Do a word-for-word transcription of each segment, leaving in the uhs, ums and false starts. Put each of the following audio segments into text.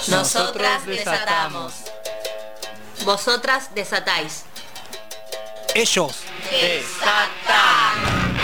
Nosotras desatamos. Vosotras desatáis. Ellos desatan.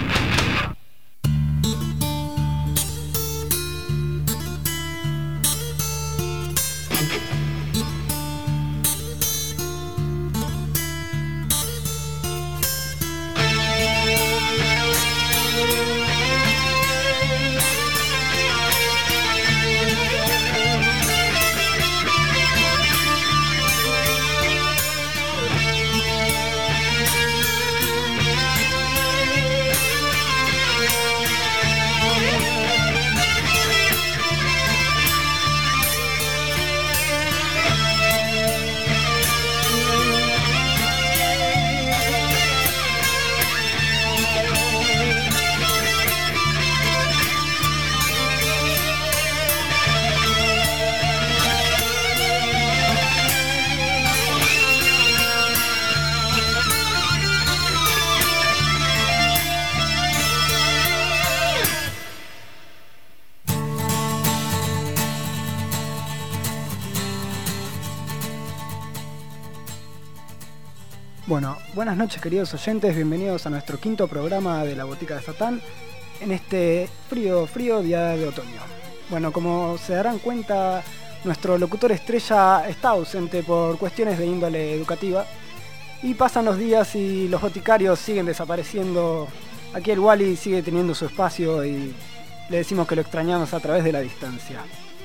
Bueno, buenas noches queridos oyentes, bienvenidos a nuestro quinto programa de la Botica de Satán en este frío, frío día de otoño. Bueno, como se darán cuenta, nuestro locutor estrella está ausente por cuestiones de índole educativa y pasan los días y los boticarios siguen desapareciendo. Aquí el Wally sigue teniendo su espacio y le decimos que lo extrañamos a través de la distancia.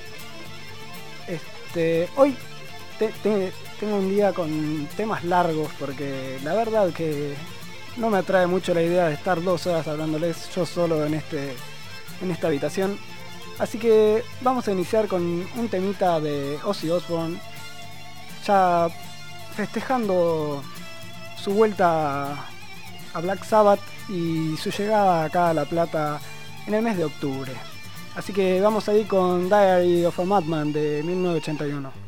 Este, hoy te, te, tengo un día con temas largos porque la verdad que no me atrae mucho la idea de estar dos horas hablándoles yo solo en, este, en esta habitación. Así que vamos a iniciar con un temita de Ozzy Osbourne, ya festejando su vuelta a Black Sabbath y su llegada acá a La Plata en el mes de octubre. Así que vamos a ir con Diary of a Madman de mil novecientos ochenta y uno.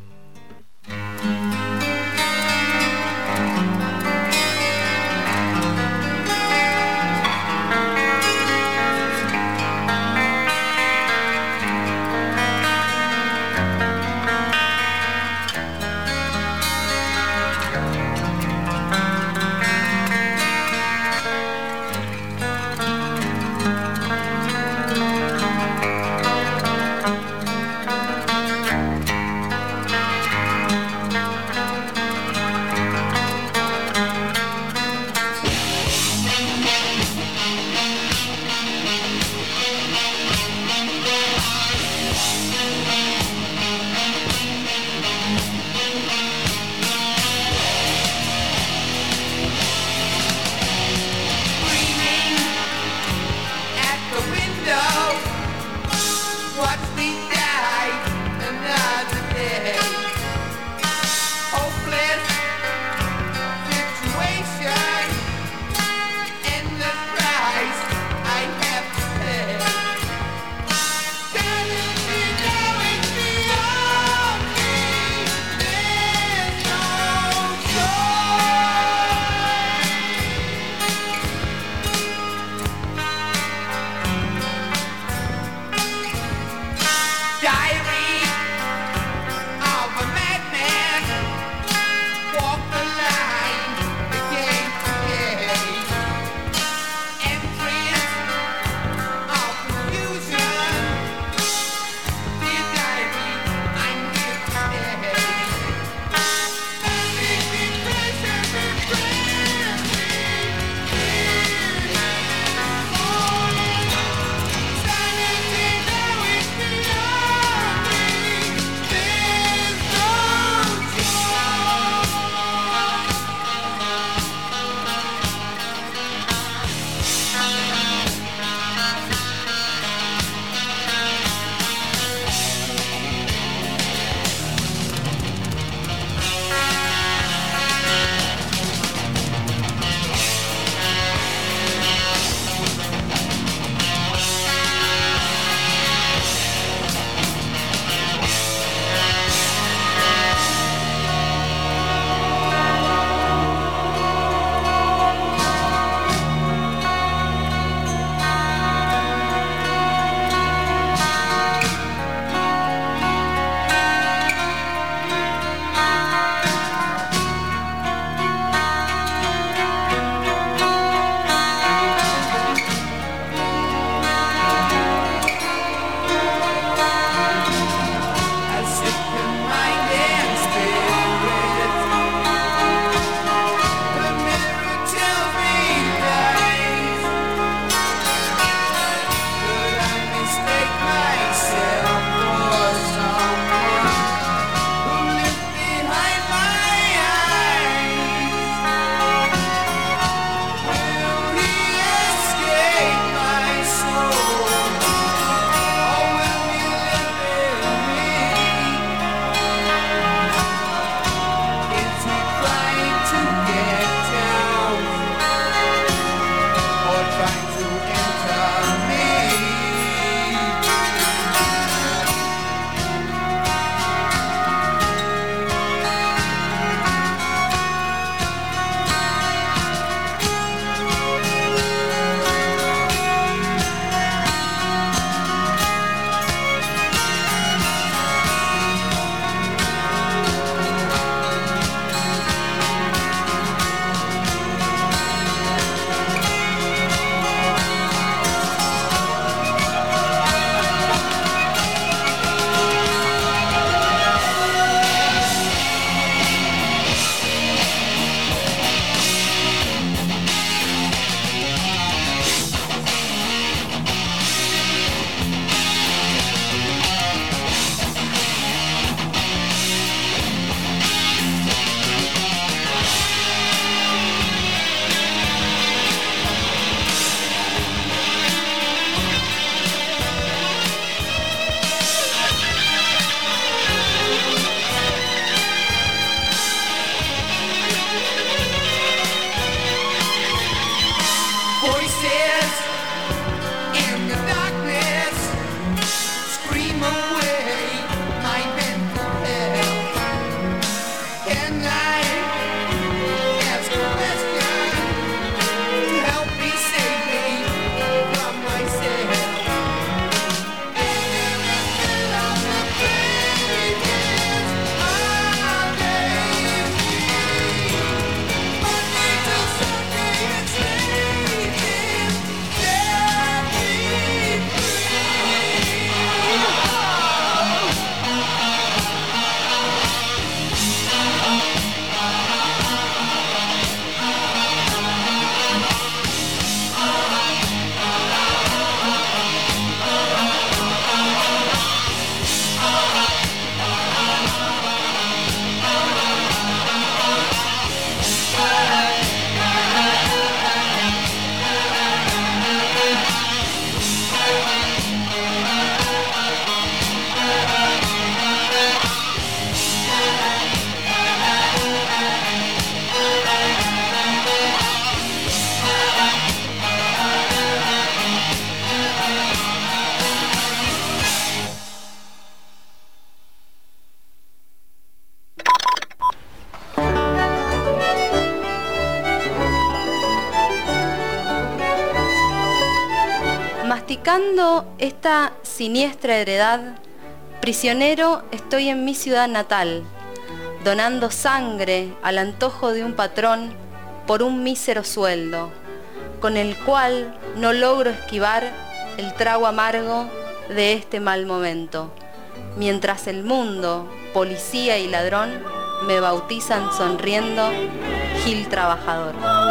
Reivindicando esta siniestra heredad, prisionero estoy en mi ciudad natal, donando sangre al antojo de un patrón por un mísero sueldo, con el cual no logro esquivar el trago amargo de este mal momento, mientras el mundo, policía y ladrón, me bautizan sonriendo Gil trabajador.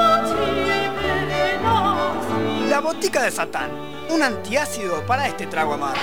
La botica de Satán, un antiácido para este trago amargo.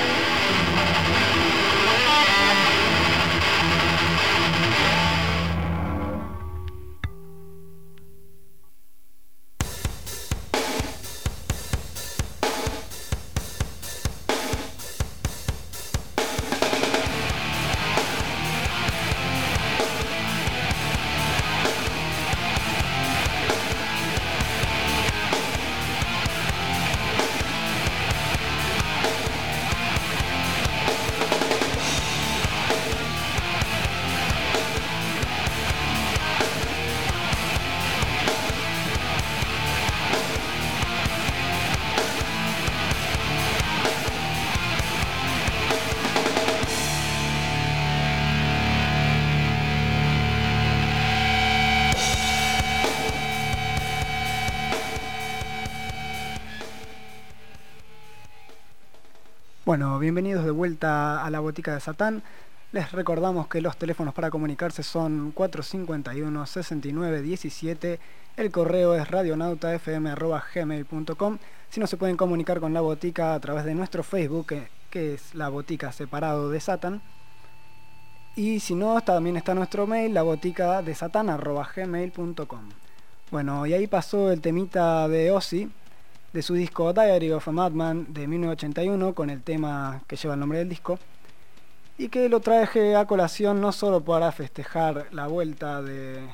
Bueno, bienvenidos de vuelta a la Botica de Satán. Les recordamos que los teléfonos para comunicarse son cuatro cinco uno, seis nueve uno siete, el correo es radionautafm arroba gmail punto com. Si no, se pueden comunicar con la Botica a través de nuestro Facebook, que, que es la Botica separado de Satán. Y si no, también está nuestro mail, laboticadesatan arroba gmail punto com. Bueno, y ahí pasó el temita de Ozzy, de su disco Diary of a Madman de mil novecientos ochenta y uno, con el tema que lleva el nombre del disco, y que lo traje a colación no solo para festejar la vuelta de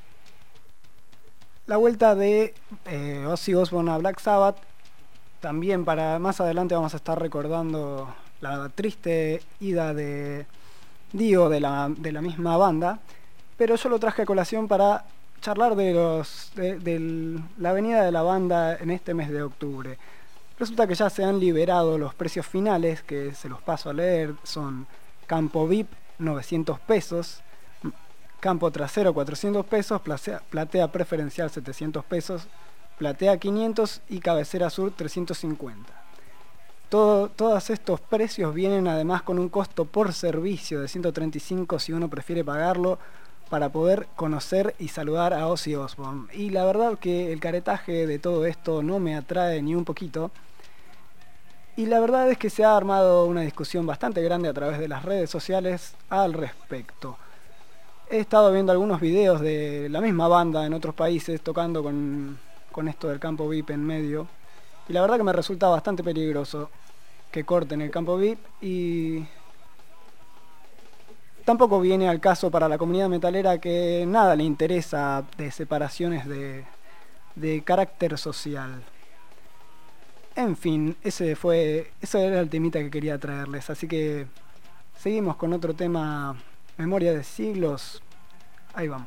la vuelta de eh, Ozzy Osbourne a Black Sabbath, también para más adelante vamos a estar recordando la triste ida de Dio de la, de la misma banda, pero yo lo traje a colación para charlar de los de, de la venida de la banda en este mes de octubre. Resulta que ya se han liberado los precios finales, que se los paso a leer. Son campo V I P novecientos pesos, campo trasero cuatrocientos pesos, platea, platea preferencial setecientos pesos, platea quinientos y cabecera sur trescientos cincuenta. Todo, todos estos precios vienen además con un costo por servicio de ciento treinta y cinco si uno prefiere pagarlo, para poder conocer y saludar a Ozzy Osbourne. Y la verdad que el caretaje de todo esto no me atrae ni un poquito. Y la verdad es que se ha armado una discusión bastante grande a través de las redes sociales al respecto. He estado viendo algunos videos de la misma banda en otros países tocando con, con esto del campo V I P en medio. Y la verdad que me resulta bastante peligroso que corten el campo V I P, y tampoco viene al caso para la comunidad metalera, que nada le interesa de separaciones de, de carácter social. En fin, ese fue, ese era el temita que quería traerles. Así que seguimos con otro tema, Memoria de Siglos. Ahí vamos.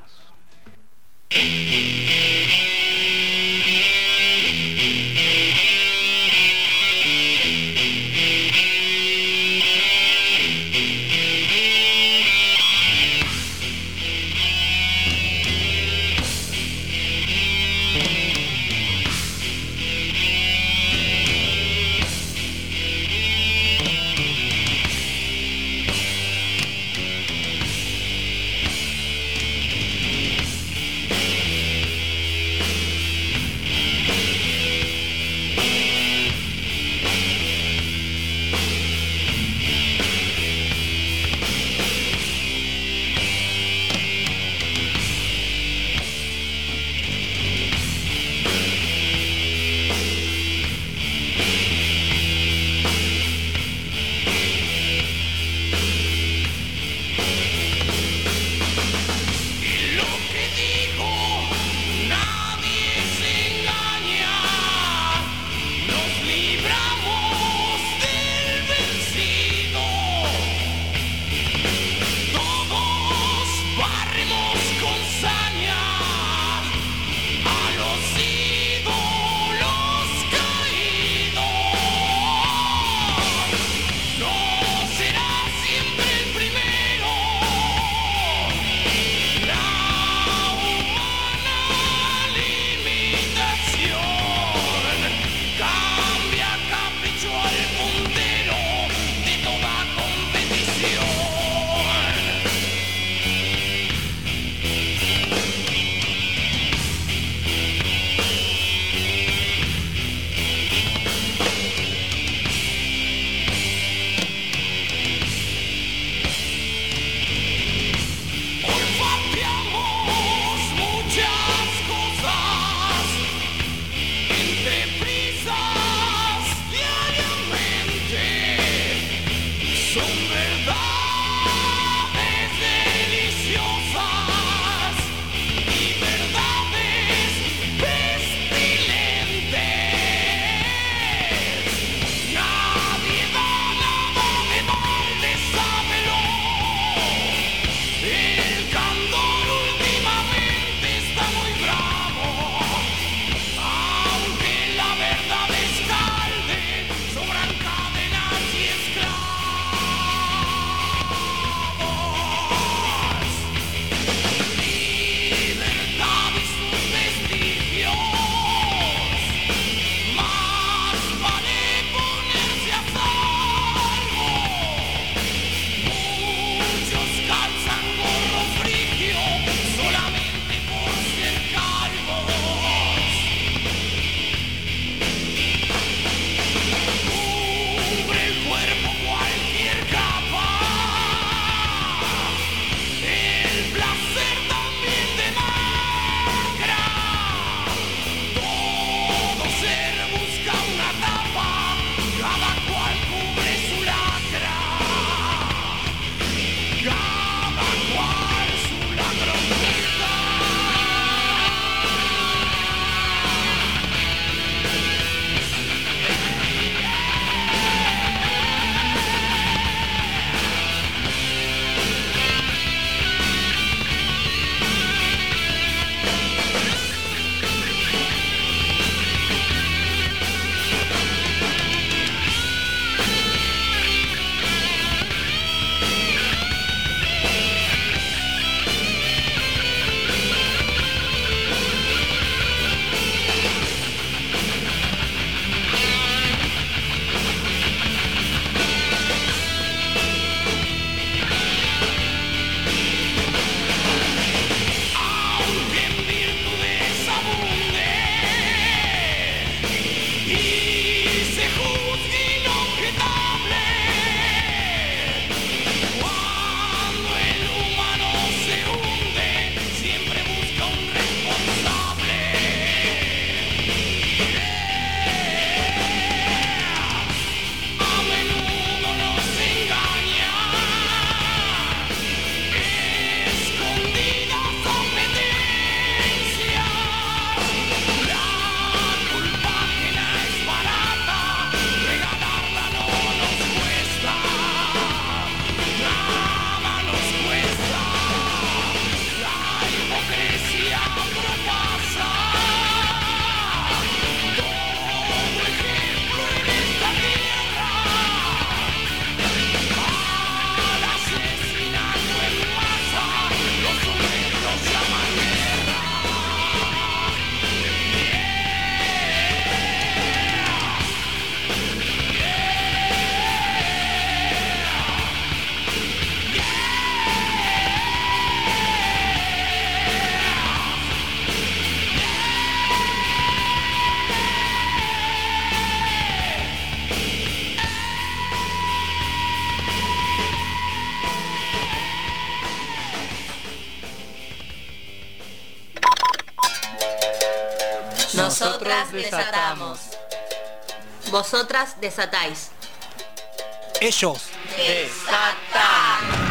Nosotras desatamos. Vosotras desatáis. Ellos Desatan.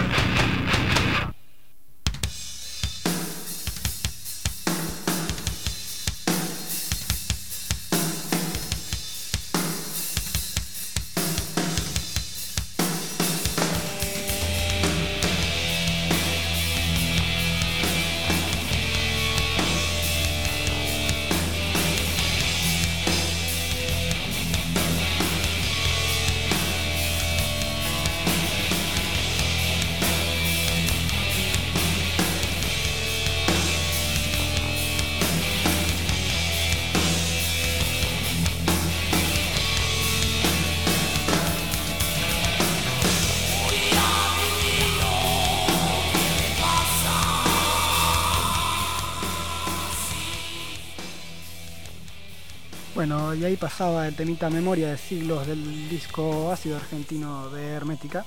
Bueno, y ahí pasaba el temita Memoria de Siglos del disco Ácido Argentino de Hermética.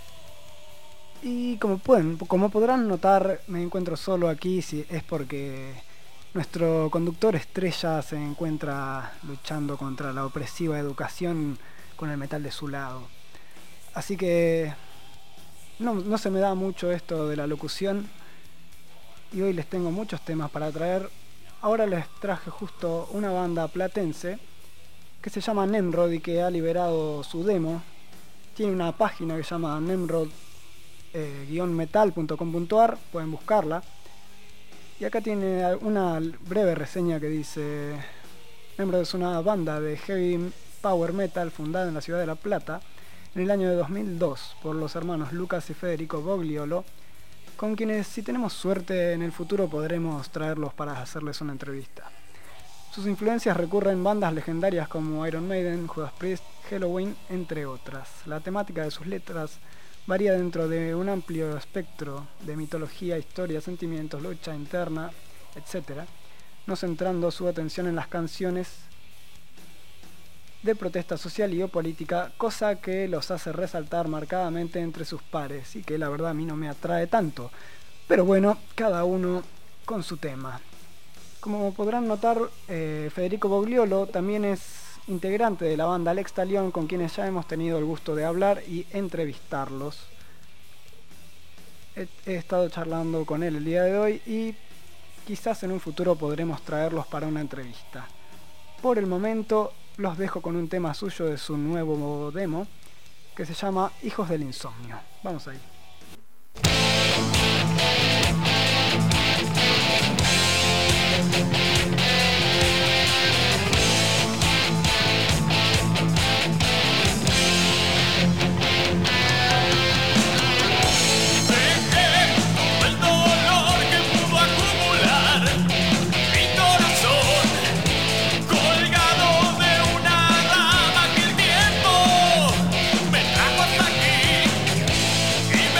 Y como pueden, como podrán notar, me encuentro solo aquí, si es porque nuestro conductor estrella se encuentra luchando contra la opresiva educación con el metal de su lado. Así que no, no se me da mucho esto de la locución y hoy les tengo muchos temas para traer. Ahora les traje justo una banda platense que se llama Nemrod y que ha liberado su demo. Tiene una página que se llama nemrod metal punto com punto a r, pueden buscarla. Y acá tiene una breve reseña que dice: Nemrod es una banda de heavy power metal fundada en la ciudad de La Plata en el año de dos mil dos por los hermanos Lucas y Federico Bogliolo, con quienes, si tenemos suerte, en el futuro podremos traerlos para hacerles una entrevista. Sus influencias recurren bandas legendarias como Iron Maiden, Judas Priest, Helloween, entre otras. La temática de sus letras varía dentro de un amplio espectro de mitología, historia, sentimientos, lucha interna, etcétera, no centrando su atención en las canciones de protesta social y o política, cosa que los hace resaltar marcadamente entre sus pares y que la verdad a mí no me atrae tanto. Pero bueno, cada uno con su tema. Como podrán notar, eh, Federico Bogliolo también es integrante de la banda Alex Talión, con quienes ya hemos tenido el gusto de hablar y entrevistarlos. He, he estado charlando con él el día de hoy y quizás en un futuro podremos traerlos para una entrevista. Por el momento los dejo con un tema suyo de su nuevo demo que se llama Hijos del Insomnio. Vamos ahí. Y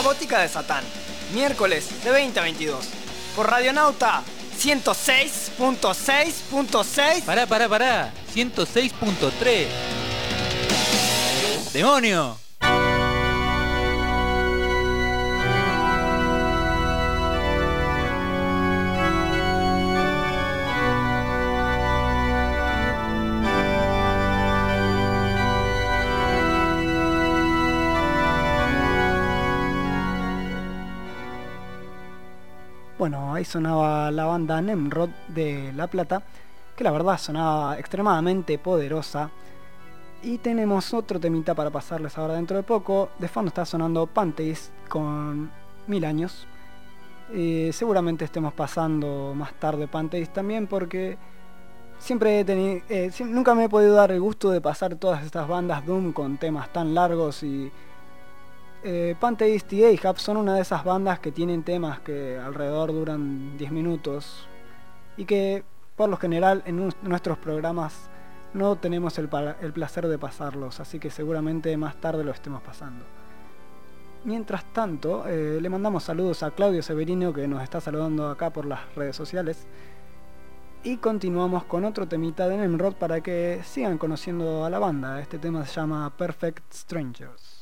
Botica de Satán, miércoles de veinte a veintidós, por Radionauta ciento seis punto seis punto seis. Pará, pará, pará, ciento seis punto tres. ¡Demonio! Bueno, ahí sonaba la banda Nemrod de La Plata, que la verdad sonaba extremadamente poderosa. Y tenemos otro temita para pasarles ahora dentro de poco. De fondo está sonando Pantheist con Mil Años. Eh, seguramente estemos pasando más tarde Pantheist también, porque siempre he tenido, eh, nunca me he podido dar el gusto de pasar todas estas bandas Doom con temas tan largos. Y eh, Pantheist y Ahab son una de esas bandas que tienen temas que alrededor duran diez minutos y que por lo general en un, nuestros programas no tenemos el, el placer de pasarlos, así que seguramente más tarde lo estemos pasando. Mientras tanto, eh, le mandamos saludos a Claudio Severino, que nos está saludando acá por las redes sociales, y continuamos con otro temita de Nemrod para que sigan conociendo a la banda. Este tema se llama Perfect Strangers.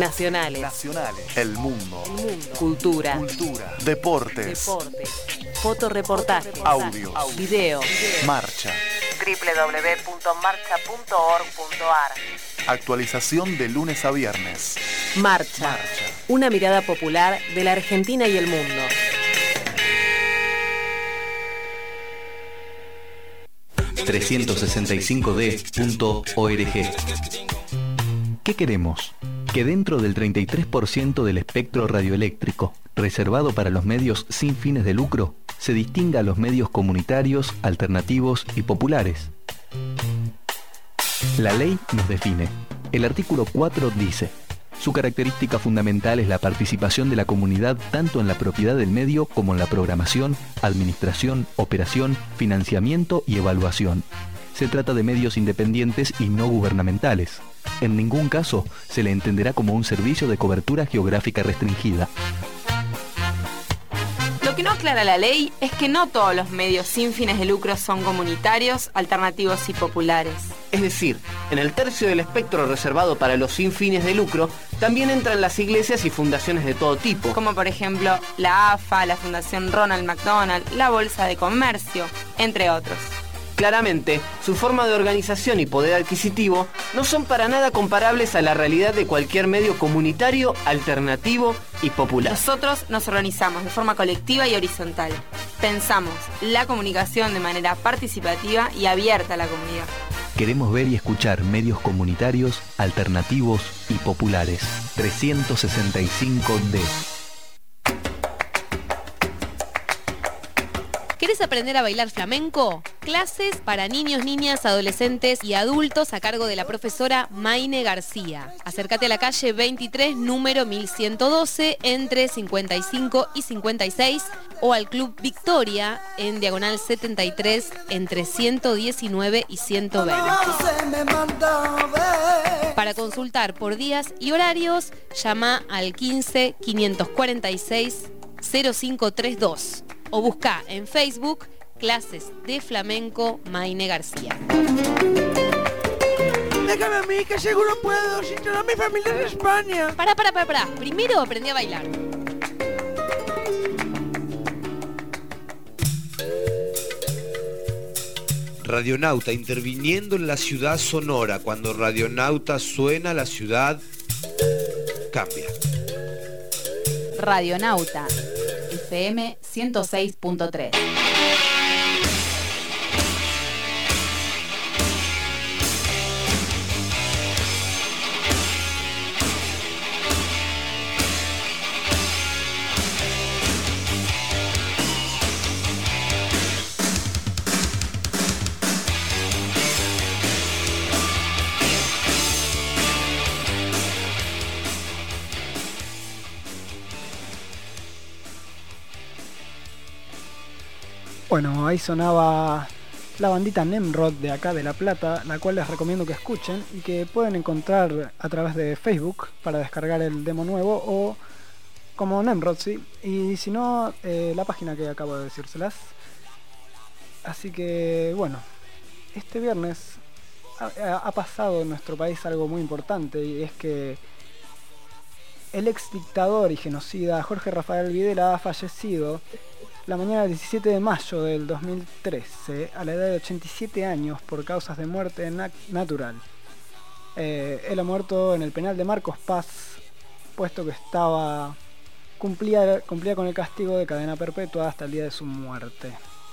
Nacionales. Nacionales. El mundo. El mundo. Cultura. Cultura. Deportes. Deportes. Fotoreportaje. Audio. Video. Marcha. doble u doble u doble u punto marcha punto org punto a r. Actualización de lunes a viernes. Marcha. Marcha. Una mirada popular de la Argentina y el mundo. trescientos sesenta y cinco d punto org. ¿Qué queremos? Que dentro del treinta y tres por ciento del espectro radioeléctrico reservado para los medios sin fines de lucro, se distinga a los medios comunitarios, alternativos y populares. La ley nos define. El artículo cuatro dice: su característica fundamental es la participación de la comunidad tanto en la propiedad del medio como en la programación, administración, operación, financiamiento y evaluación. Se trata de medios independientes y no gubernamentales. En ningún caso se le entenderá como un servicio de cobertura geográfica restringida. Lo que no aclara la ley es que no todos los medios sin fines de lucro son comunitarios, alternativos y populares. Es decir, en el tercio del espectro reservado para los sin fines de lucro, también entran las iglesias y fundaciones de todo tipo. Como por ejemplo la A F A, la Fundación Ronald McDonald, la Bolsa de Comercio, entre otros. Claramente, su forma de organización y poder adquisitivo no son para nada comparables a la realidad de cualquier medio comunitario, alternativo y popular. Nosotros nos organizamos de forma colectiva y horizontal. Pensamos la comunicación de manera participativa y abierta a la comunidad. Queremos ver y escuchar medios comunitarios, alternativos y populares. trescientos sesenta y cinco D. ¿Querés aprender a bailar flamenco? Clases para niños, niñas, adolescentes y adultos a cargo de la profesora Maine García. Acércate a la calle veintitrés, número mil ciento doce, entre cincuenta y cinco y cincuenta y seis, o al Club Victoria, en diagonal setenta y tres, entre ciento diecinueve y ciento veinte. Para consultar por días y horarios, llama al quince, quinientos cuarenta y seis, cero cinco treinta y dos. O busca en Facebook Clases de Flamenco Maine García. Déjame a mí, que seguro puedo, si toda mi familia es de España. Pará, pará, pará, pará. Primero aprendí a bailar. Radionauta interviniendo en la ciudad sonora. Cuando Radionauta suena, la ciudad cambia. Radionauta F M ciento seis punto tres. Bueno, ahí sonaba la bandita Nemrod de acá de La Plata, la cual les recomiendo que escuchen y que pueden encontrar a través de Facebook para descargar el demo nuevo o como Nemrod, sí, y si no, eh, la página que acabo de decírselas. Así que, bueno, este viernes ha, ha pasado en nuestro país algo muy importante, y es que el ex dictador y genocida Jorge Rafael Videla ha fallecido la mañana del diecisiete de mayo del dos mil trece, a la edad de ochenta y siete años, por causas de muerte nat- natural. Eh, él ha muerto en el penal de Marcos Paz, puesto que estaba cumplía, cumplía con el castigo de cadena perpetua hasta el día de su muerte.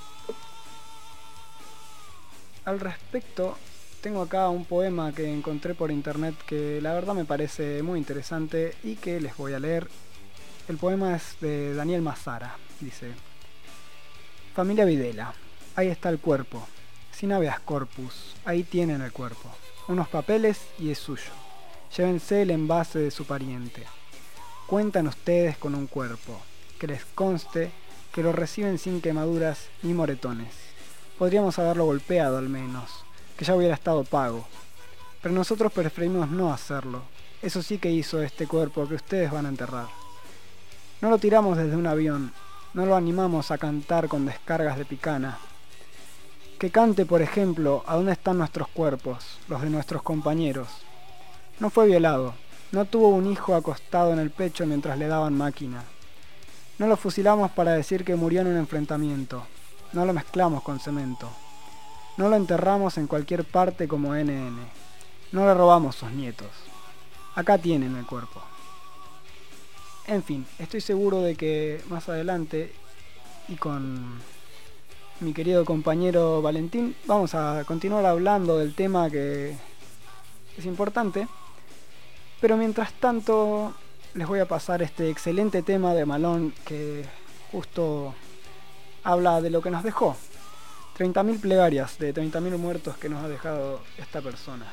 Al respecto, tengo acá un poema que encontré por internet que la verdad me parece muy interesante y que les voy a leer. El poema es de Daniel Mazara. Dice: familia Videla, ahí está el cuerpo, sin habeas corpus, ahí tienen el cuerpo, unos papeles y es suyo, llévense el envase de su pariente, cuentan ustedes con un cuerpo, que les conste que lo reciben sin quemaduras ni moretones, podríamos haberlo golpeado al menos, que ya hubiera estado pago, pero nosotros preferimos no hacerlo, eso sí que hizo este cuerpo que ustedes van a enterrar. No lo tiramos desde un avión, no lo animamos a cantar con descargas de picana. Que cante, por ejemplo, a dónde están nuestros cuerpos, los de nuestros compañeros. No fue violado, No tuvo un hijo acostado en el pecho mientras le daban máquina. No lo fusilamos para decir que murió en un enfrentamiento. No lo mezclamos con cemento. No lo enterramos en cualquier parte como ene ene. No le robamos sus nietos. Acá tienen el cuerpo. En fin, estoy seguro de que más adelante y con mi querido compañero Valentín vamos a continuar hablando del tema que es importante. Pero mientras tanto les voy a pasar este excelente tema de Malón que justo habla de lo que nos dejó. treinta mil plegarias de treinta mil muertos que nos ha dejado esta persona.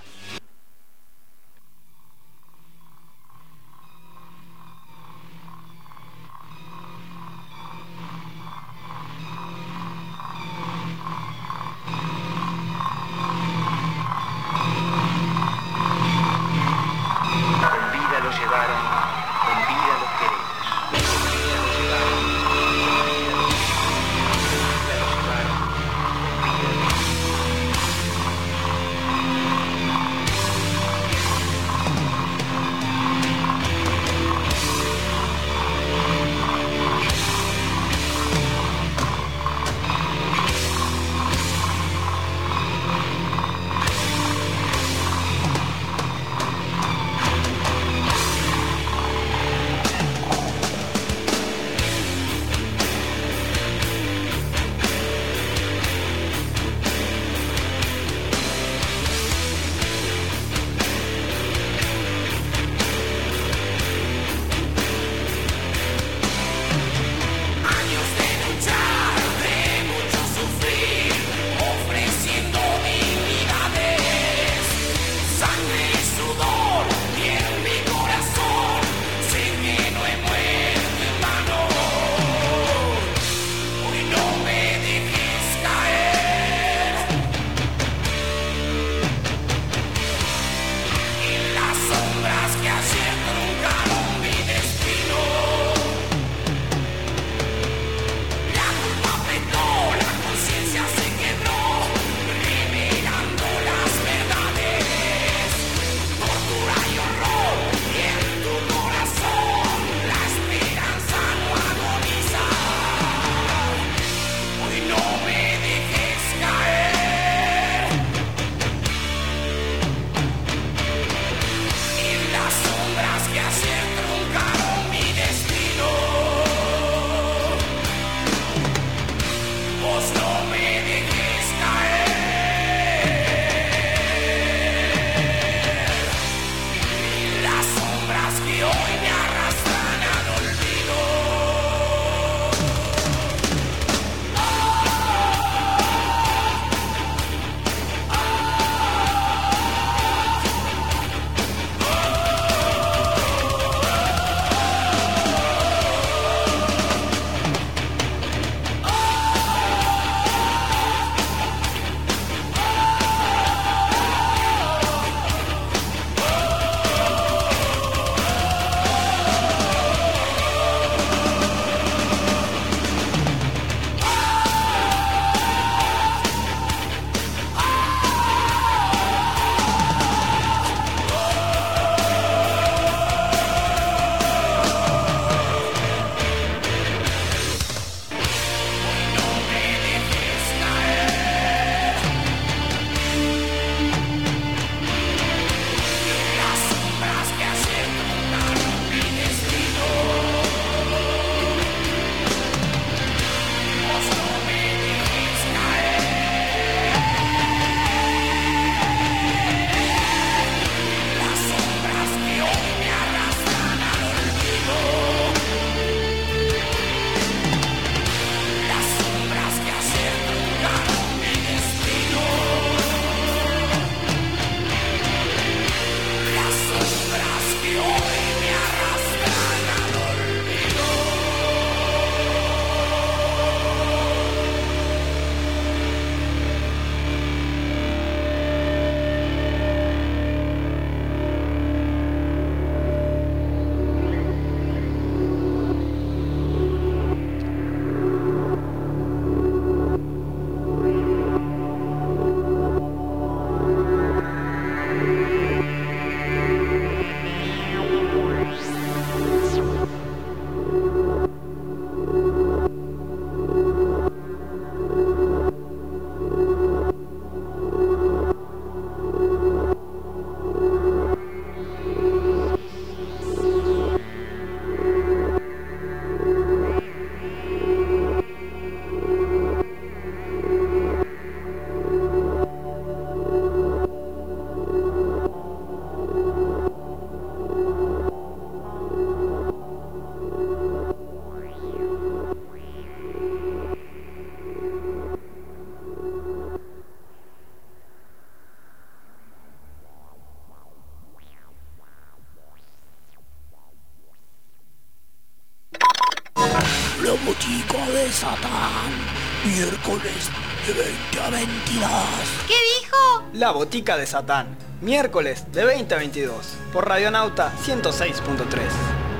de Satán, miércoles de veinte a veintidós. ¿Qué dijo? La Botica de Satán, miércoles de veinte a veintidós, por Radionauta ciento seis punto tres.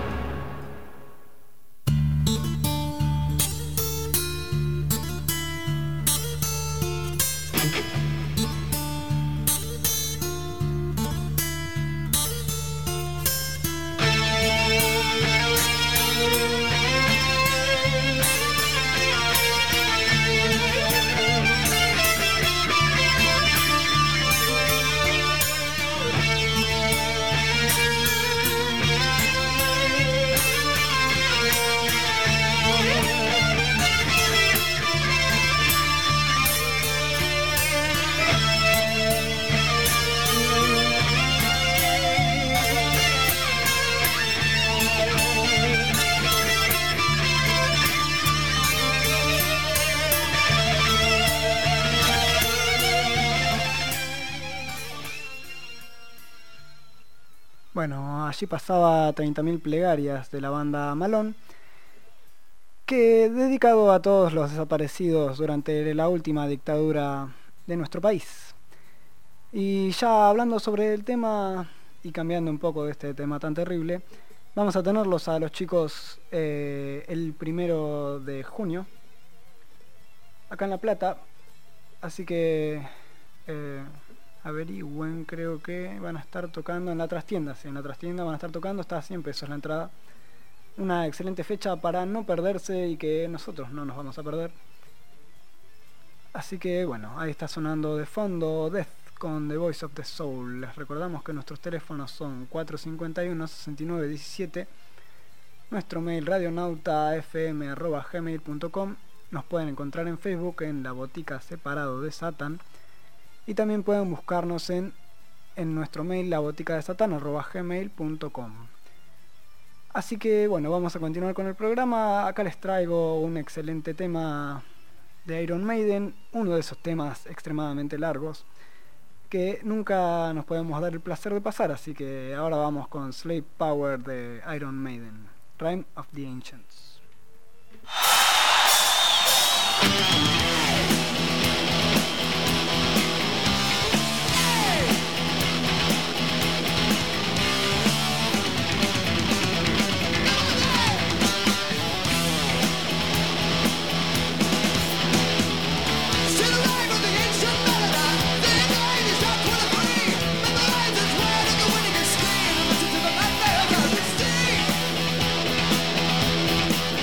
Bueno, allí pasaba treinta mil plegarias de la banda Malón, que dedicado a todos los desaparecidos durante la última dictadura de nuestro país. Y ya hablando sobre el tema y cambiando un poco de este tema tan terrible, vamos a tenerlos a los chicos eh, el primero de junio, acá en La Plata, así que... Eh, averigüen, creo que van a estar tocando en la trastienda. Sí, en la trastienda van a estar tocando, está a cien pesos la entrada. Una excelente fecha para no perderse y que nosotros no nos vamos a perder. Así que bueno, ahí está sonando de fondo Death con The Voice of the Soul. Les recordamos que nuestros teléfonos son cuatro cinco uno, seis nueve uno siete. Nuestro mail radionauta f m arroba gmail punto com. Nos pueden encontrar en Facebook en La Botica Separado de Satán. Y también pueden buscarnos en, en nuestro mail laboticadesatan arroba gmail punto com. Así que bueno, vamos a continuar con el programa. Acá les traigo un excelente tema de Iron Maiden, uno de esos temas extremadamente largos que nunca nos podemos dar el placer de pasar. Así que ahora vamos con Slave Power de Iron Maiden, Rime of the Ancients. We'll be right back.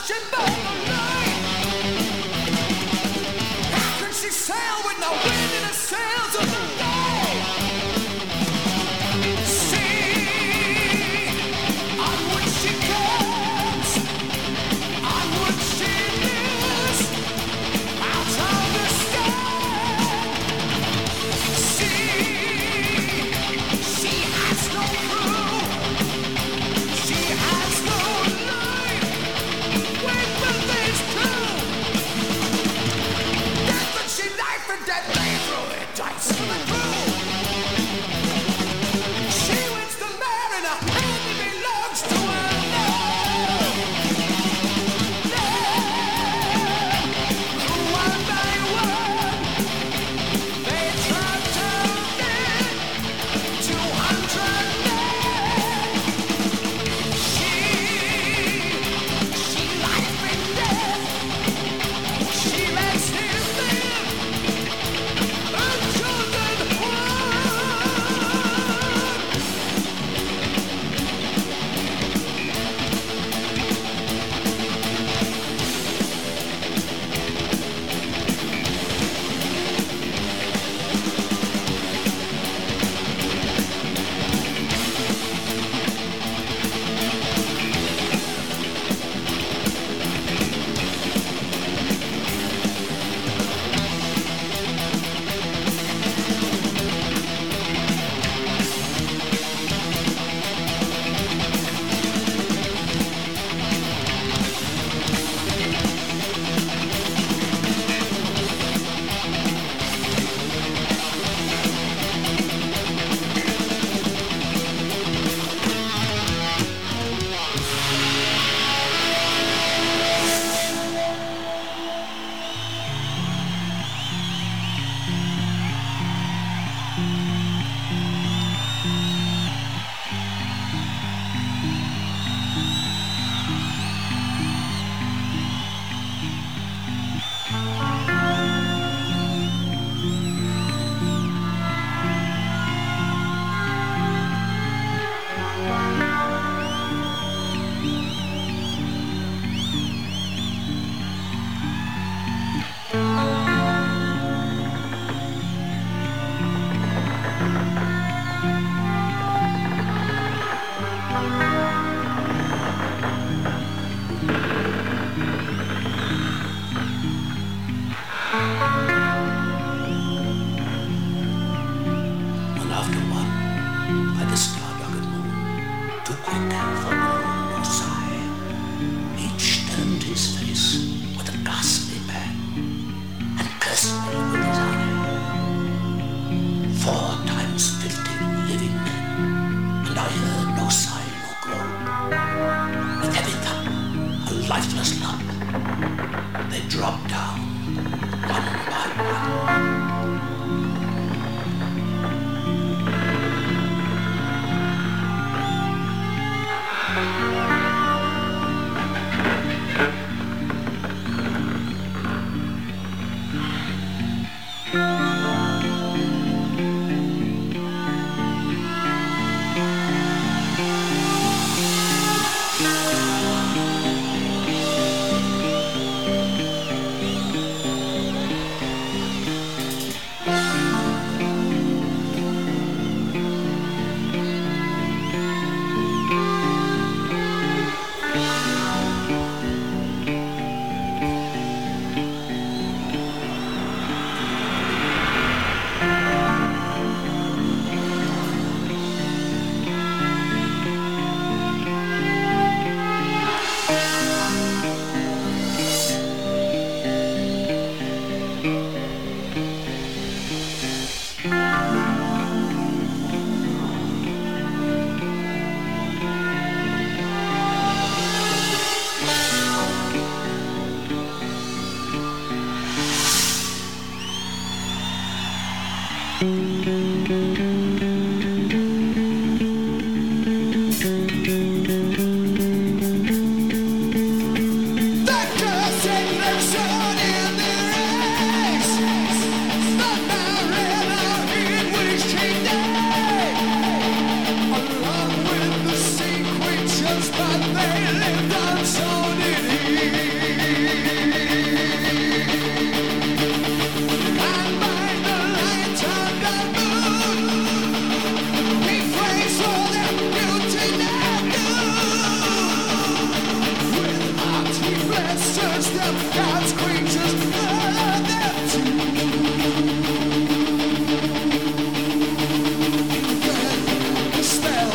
But they lived on so did he.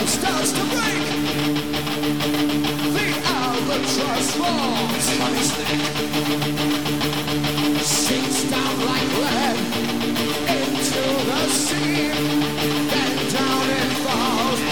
starts to break. The albatross falls. Sinks down like lead into the sea. Then down it falls.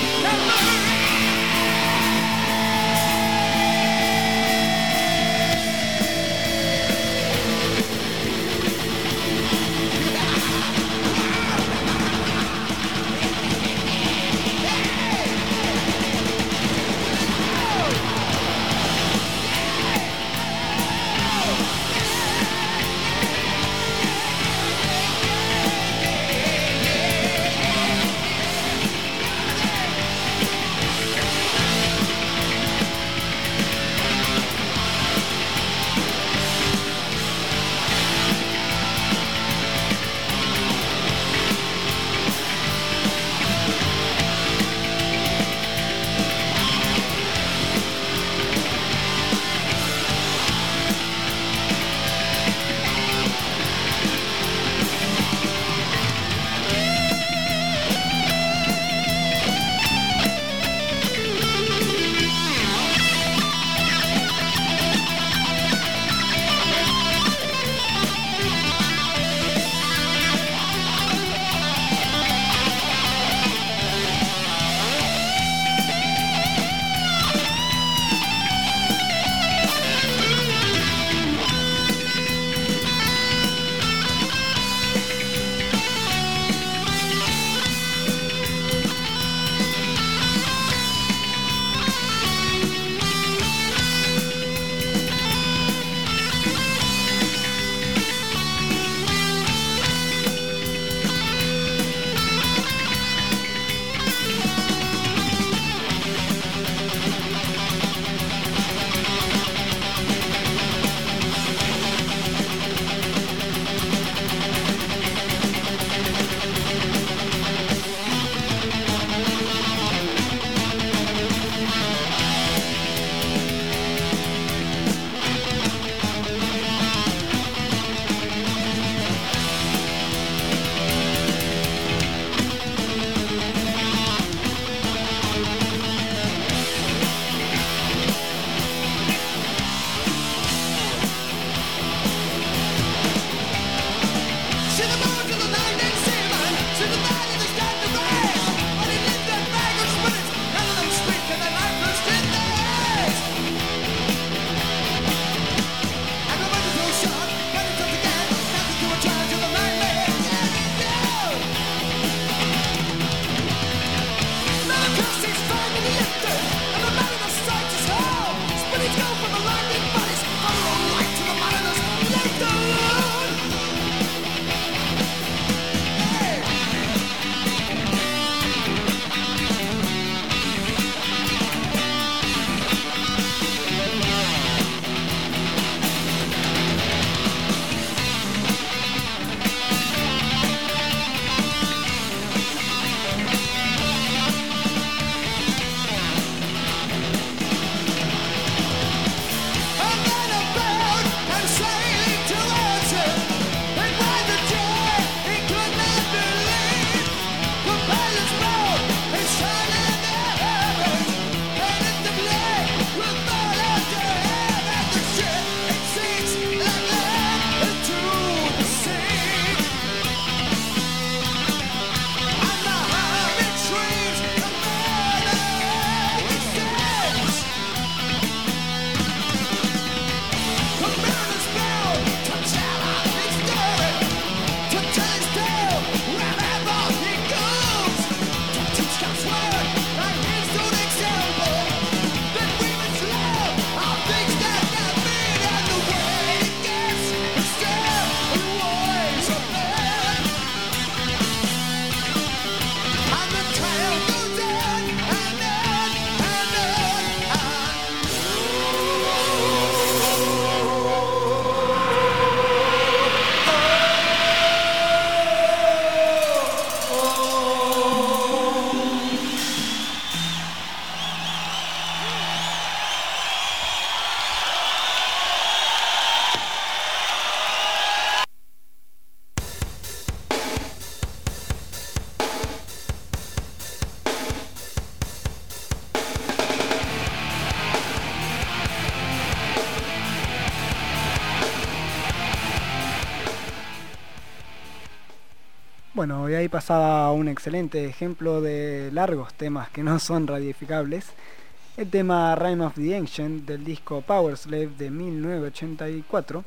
Bueno, y ahí pasaba un excelente ejemplo de largos temas que no son radiodificables. El tema Rime of the Ancient del disco Power Slave de mil novecientos ochenta y cuatro.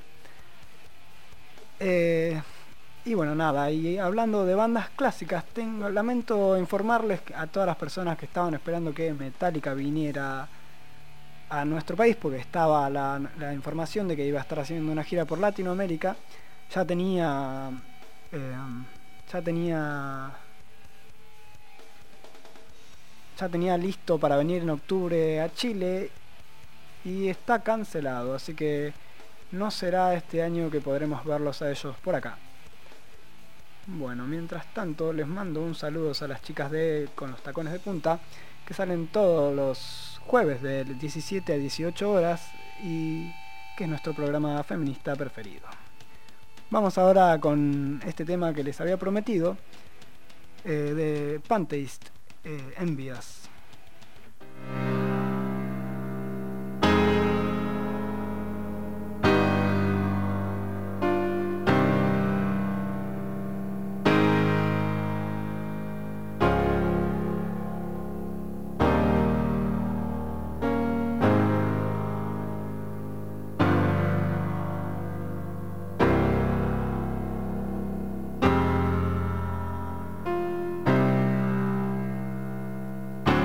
Eh, y bueno, nada, y hablando de bandas clásicas, tengo, lamento informarles a todas las personas que estaban esperando que Metallica viniera a nuestro país, porque estaba la, la información de que iba a estar haciendo una gira por Latinoamérica. Ya tenía... Eh, ya tenía... Ya tenía listo para venir en octubre a Chile y está cancelado, así que no será este año que podremos verlos a ellos por acá. Bueno, mientras tanto les mando un saludo a las chicas de Con los Tacones de Punta, que salen todos los jueves de diecisiete a dieciocho horas y que es nuestro programa feminista preferido. Vamos ahora con este tema que les había prometido, eh, de Pantheist, eh, Envious. Thank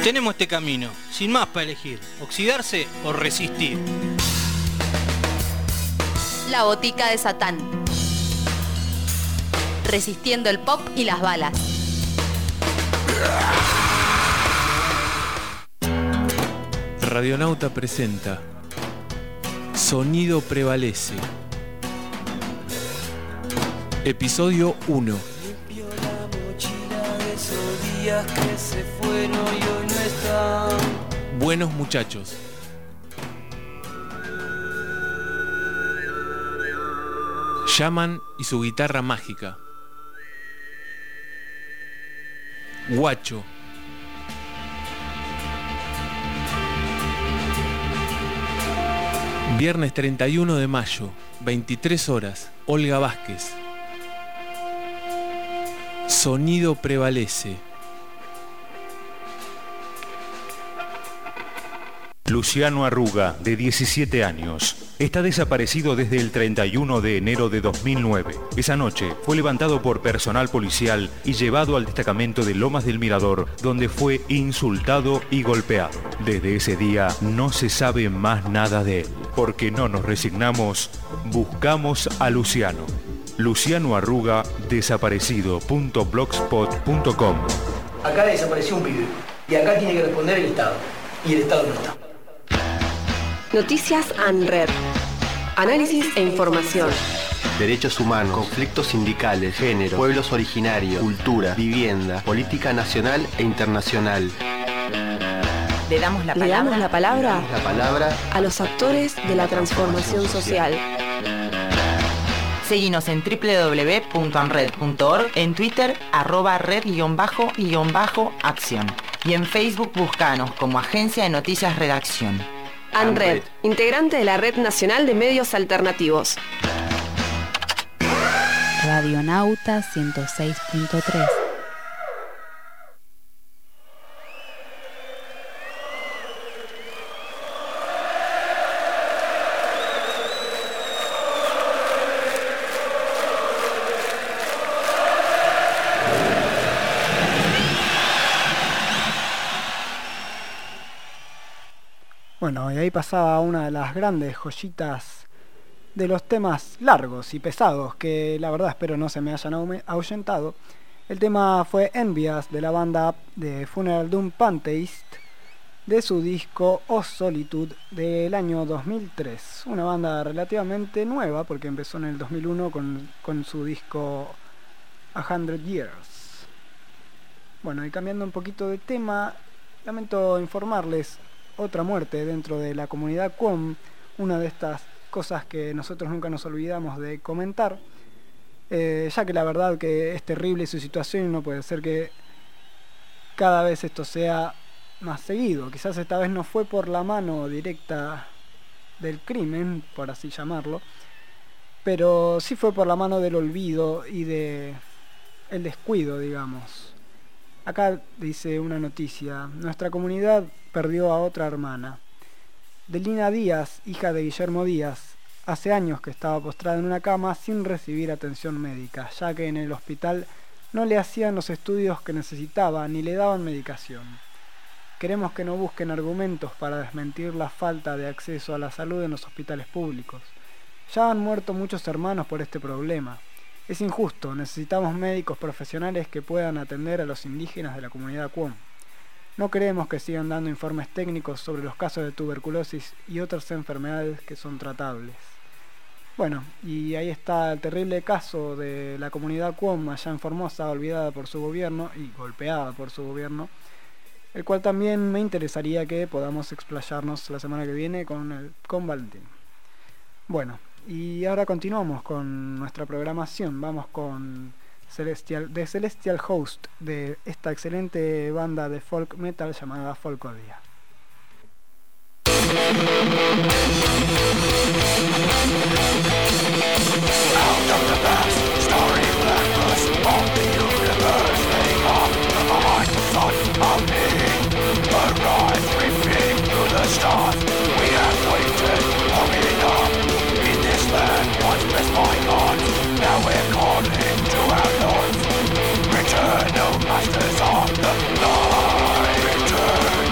Tenemos este camino, sin más para elegir, oxidarse o resistir. La botica de Satán. Resistiendo el pop y las balas. Radionauta presenta Sonido Prevalece. Episodio uno. Limpio la mochila de esos días que se fueron y hoy no están. Buenos muchachos. Shaman y su guitarra mágica. Guacho. Viernes treinta y uno de mayo, veintitrés horas, Olga Vázquez. Sonido Prevalece. Luciano Arruga, de diecisiete años, está desaparecido desde el treinta y uno de enero de dos mil nueve. Esa noche fue levantado por personal policial y llevado al destacamento de Lomas del Mirador, donde fue insultado y golpeado. Desde ese día no se sabe más nada de él. Porque no nos resignamos, buscamos a Luciano. Luciano Arruga, desaparecido punto blogspot punto com. Acá desapareció un pibe y acá tiene que responder el Estado. Y el Estado no está. Noticias ANRED. Análisis e información. Derechos humanos, conflictos sindicales, género, pueblos originarios, cultura, vivienda, política nacional e internacional. Le damos la palabra, Le damos la palabra, Le damos la palabra a los actores de la transformación social. Seguinos en doble u doble u doble u punto anred punto org, en Twitter, arroba red-acción. Y en Facebook buscanos como Agencia de Noticias Redacción. ANRED, integrante de la Red Nacional de Medios Alternativos. Radionauta ciento seis punto tres. Bueno, y ahí pasaba una de las grandes joyitas de los temas largos y pesados, que la verdad espero no se me hayan ahuyentado. El tema fue Envious, de la banda de Funeral Doom Pantheist, de su disco O Solitude del año dos mil tres. Una banda relativamente nueva, porque empezó en el dos mil uno con, con su disco A Hundred Years. Bueno, y cambiando un poquito de tema, lamento informarles otra muerte dentro de la comunidad Q O M, una de estas cosas que nosotros nunca nos olvidamos de comentar, eh, ya que la verdad que es terrible su situación y no puede ser que cada vez esto sea más seguido. Quizás esta vez no fue por la mano directa del crimen, por así llamarlo, pero sí fue por la mano del olvido y de el descuido, digamos. Acá dice una noticia: nuestra comunidad perdió a otra hermana. Delina Díaz, hija de Guillermo Díaz, hace años que estaba postrada en una cama sin recibir atención médica, ya que en el hospital no le hacían los estudios que necesitaba ni le daban medicación. Queremos que no busquen argumentos para desmentir la falta de acceso a la salud en los hospitales públicos. Ya han muerto muchos hermanos por este problema. Es injusto, necesitamos médicos profesionales que puedan atender a los indígenas de la comunidad Q O M. No queremos que sigan dando informes técnicos sobre los casos de tuberculosis y otras enfermedades que son tratables. Bueno, y ahí está el terrible caso de la comunidad Q O M allá en Formosa, olvidada por su gobierno y golpeada por su gobierno, el cual también me interesaría que podamos explayarnos la semana que viene con, el, con Valentín. Bueno, y ahora continuamos con nuestra programación. Vamos con Celestial, The Celestial Host, de esta excelente banda de folk metal llamada Folkodia. Out of the past, starry blackness of the universe, they are the mind, the sun of me. Arise, we flee through the stars. We have waited long enough. In this land, once blessed by God, now we're calling to our lords. Return, O masters of the light. Return.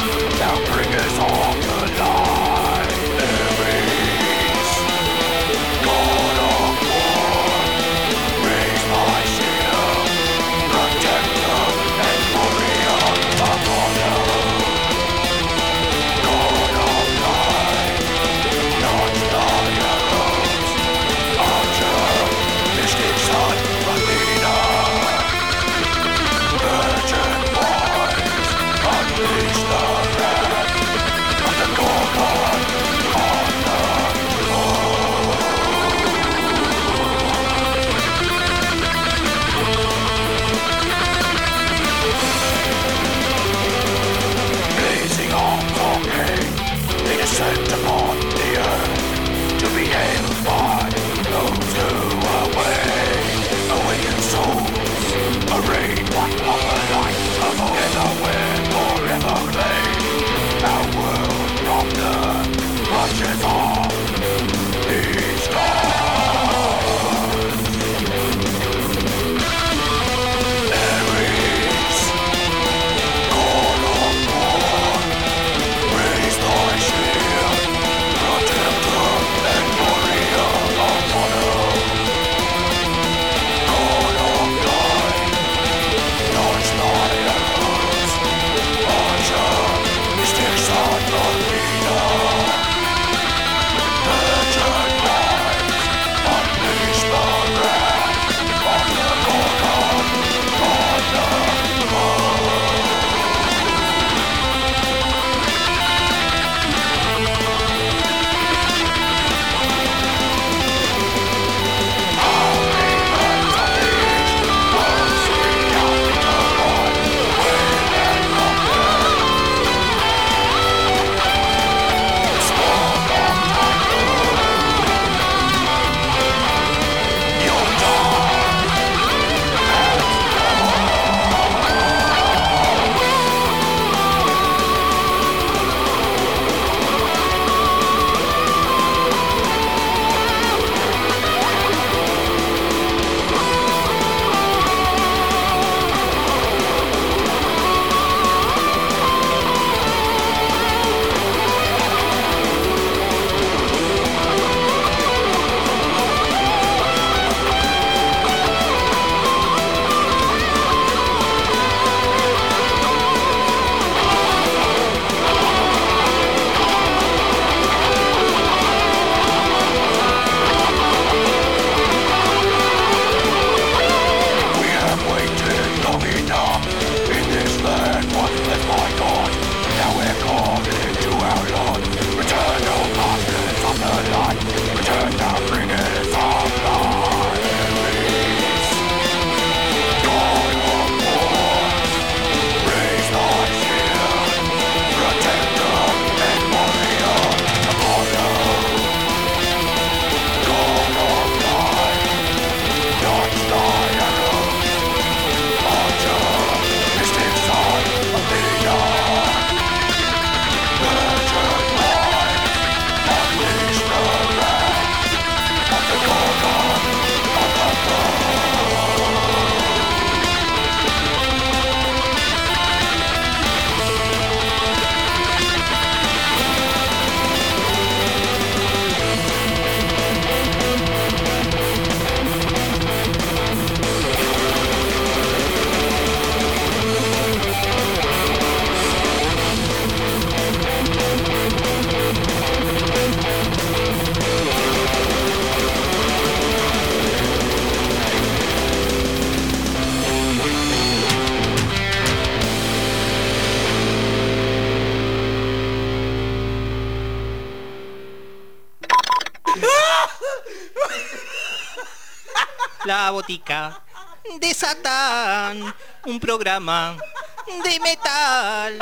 La botica de Satán, un programa de metal.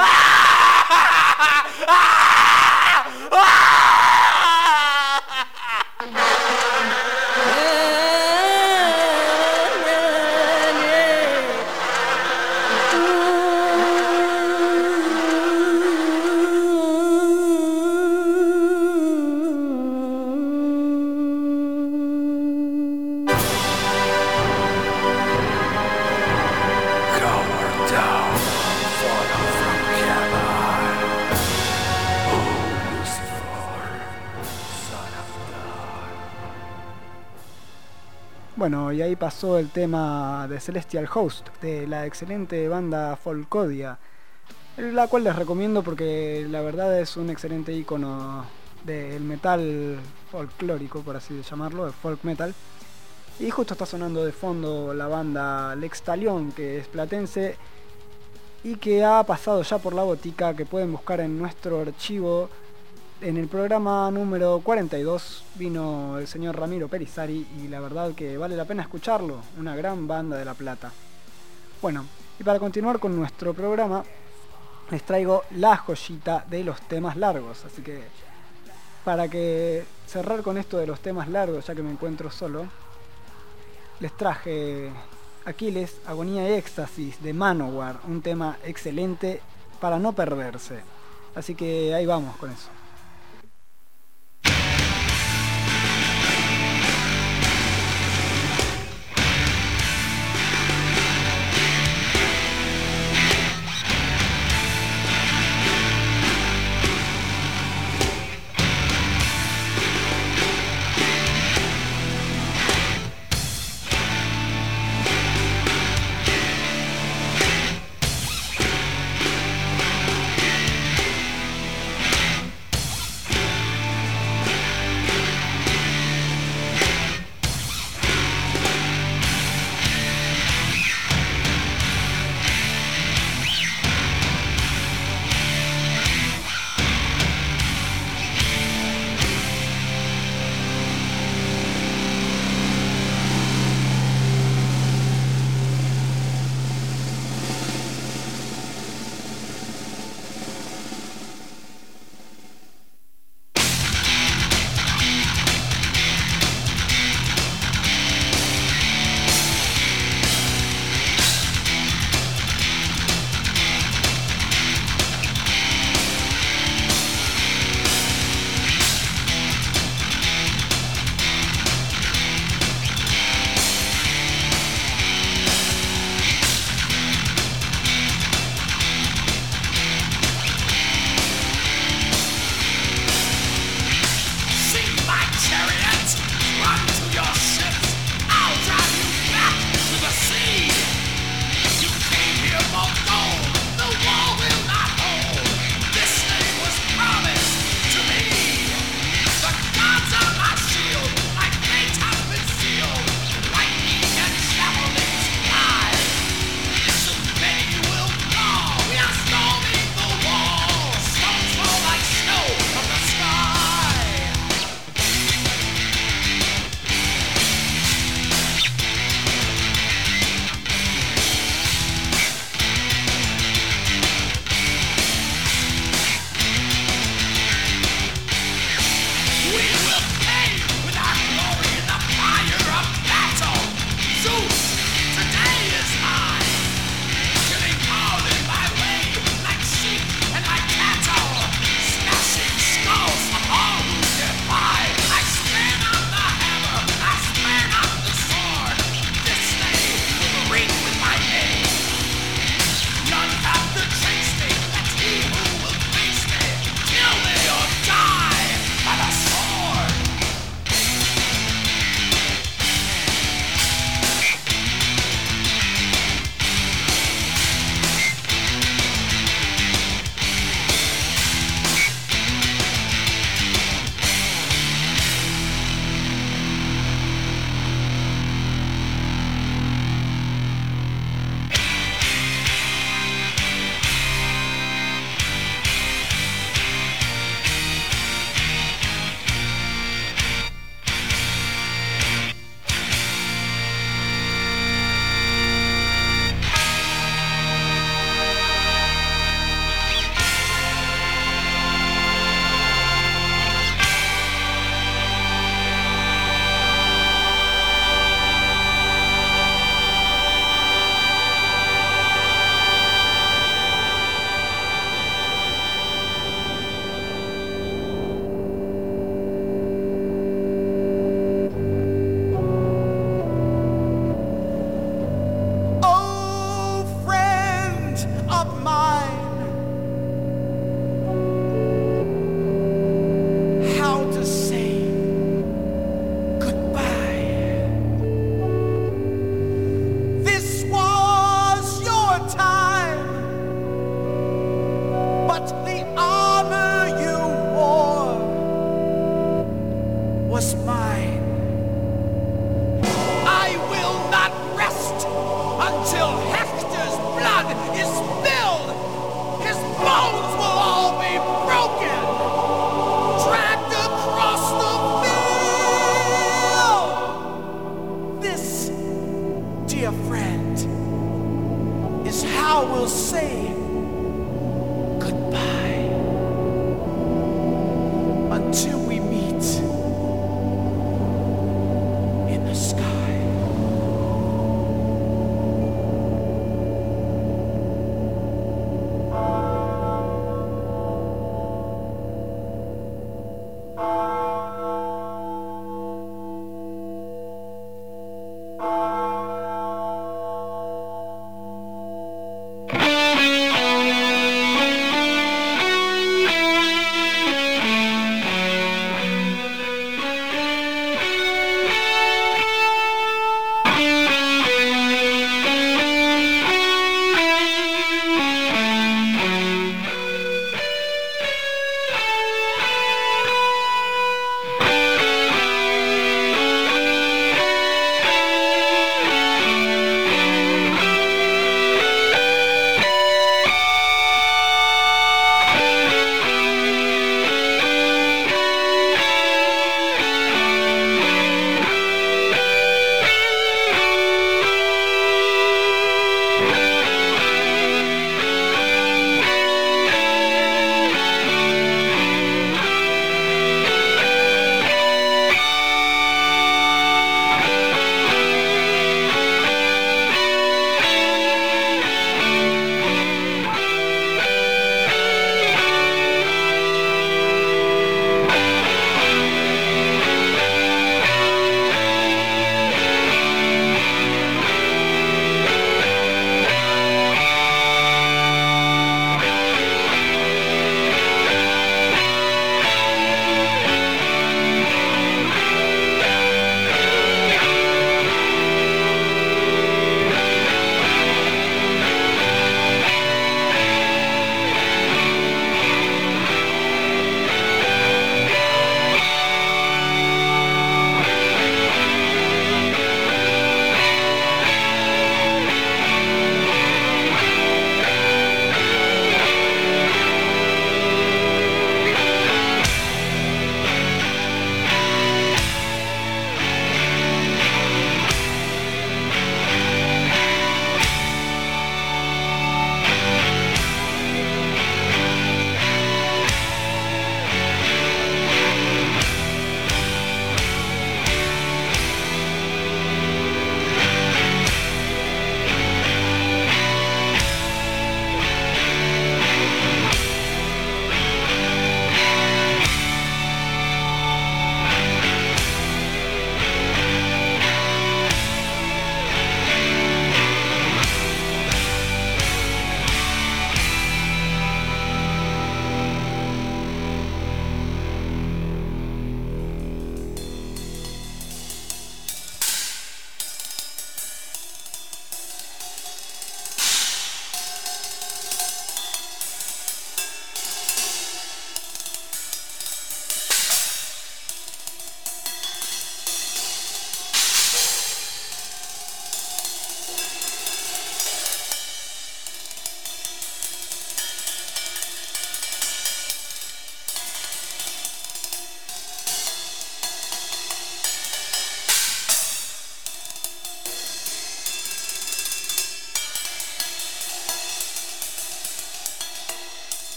Bueno, y ahí pasó el tema de Celestial Host, de la excelente banda Folkodia, la cual les recomiendo porque la verdad es un excelente icono del metal folclórico, por así llamarlo, de folk metal. Y justo está sonando de fondo la banda Lex Talion, que es platense y que ha pasado ya por la botica, que pueden buscar en nuestro archivo. En el programa número cuarenta y dos vino el señor Ramiro Perizari y la verdad que vale la pena escucharlo, una gran banda de La Plata. Bueno, y para continuar con nuestro programa, les traigo la joyita de los temas largos, así que para que cerrar con esto de los temas largos, ya que me encuentro solo, les traje Aquiles, Agonía y Éxtasis de Manowar, un tema excelente para no perderse. Así que ahí vamos con eso. dear friend, is how we'll say goodbye until we meet in the sky. Thank you.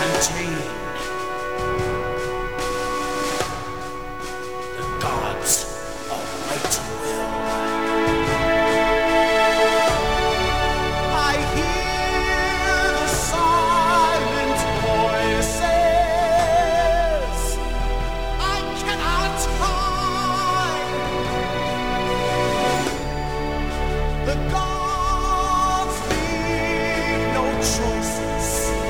guarantee the gods almighty will. I hear the silent voices I cannot hide. The gods leave no choices,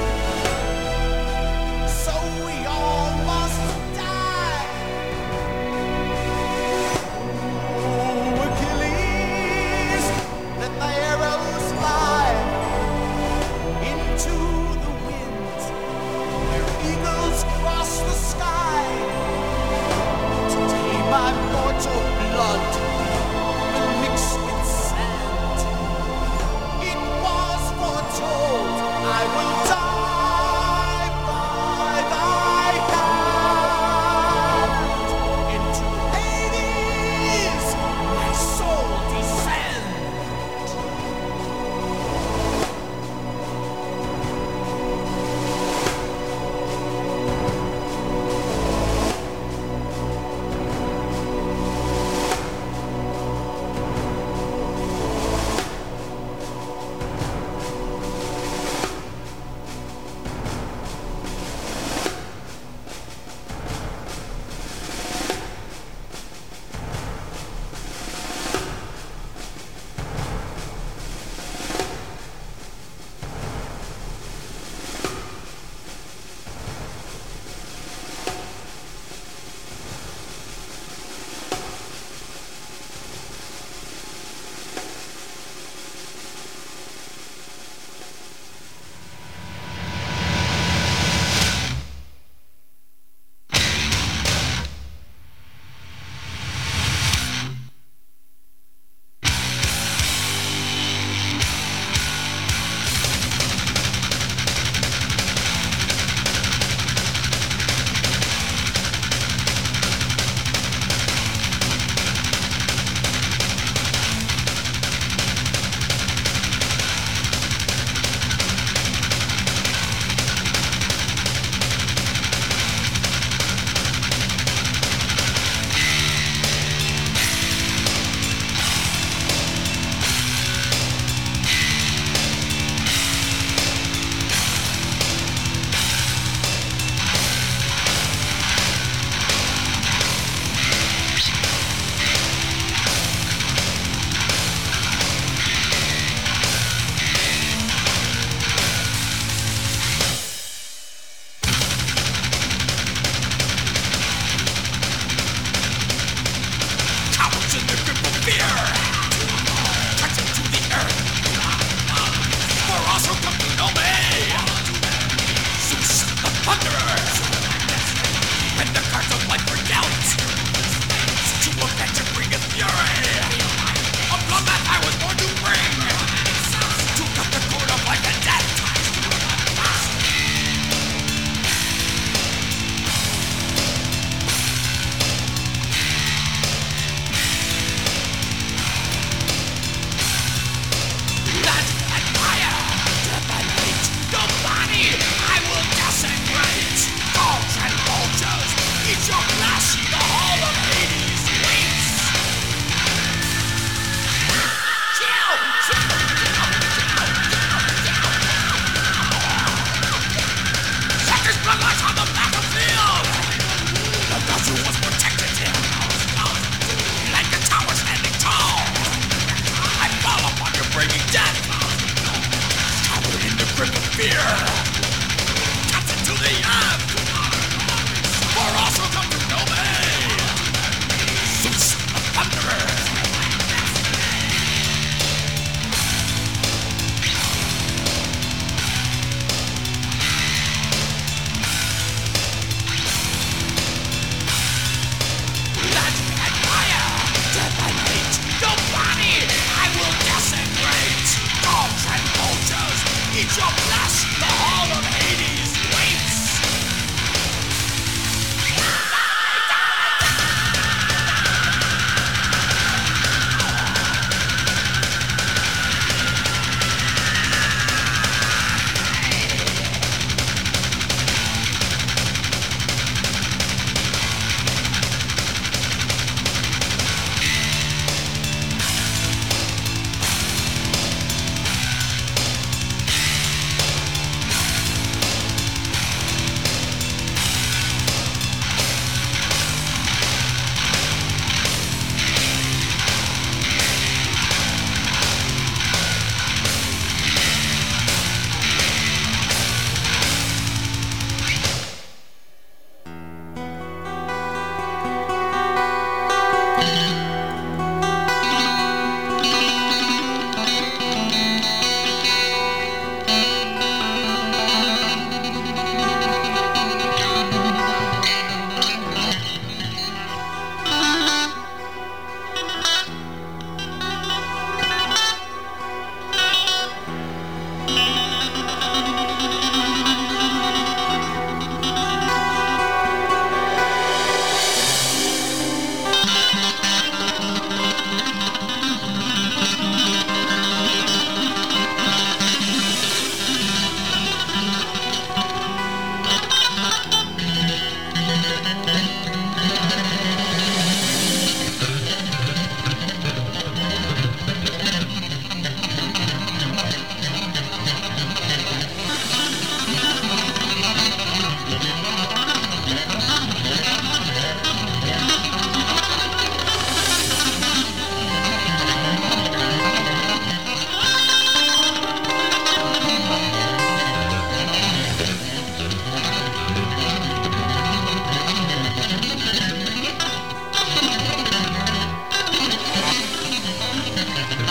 so we all must die. Oh, Achilles, let thy arrows fly into the wind, where eagles cross the sky. Today my mortal blood will mix with sand. It was foretold I will die by thy hand. Into Hades my soul descend. Cowards in the grip of fear, touching to the earth. For us who come to know me, Zeus the Thunderer, and the cards of life were dealt. To avenge and bring its fury, a blood that I was born to bring, to cut the cord of life and death. Blood and fire, death and hate, the body I will desecrate. Dogs and vultures, eat your flesh, the hall of Hades waits. Kill! Suckers bloodlines on the battlefield. The God who was protected him, like a tower standing tall. I fall upon your braving death, covered in the grip of fear, cast into the earth. For also come to know me, Zeus the Thunderer. Blood and fire, death and hate, the body I will desecrate. Dogs and vultures, eat your flesh, the hall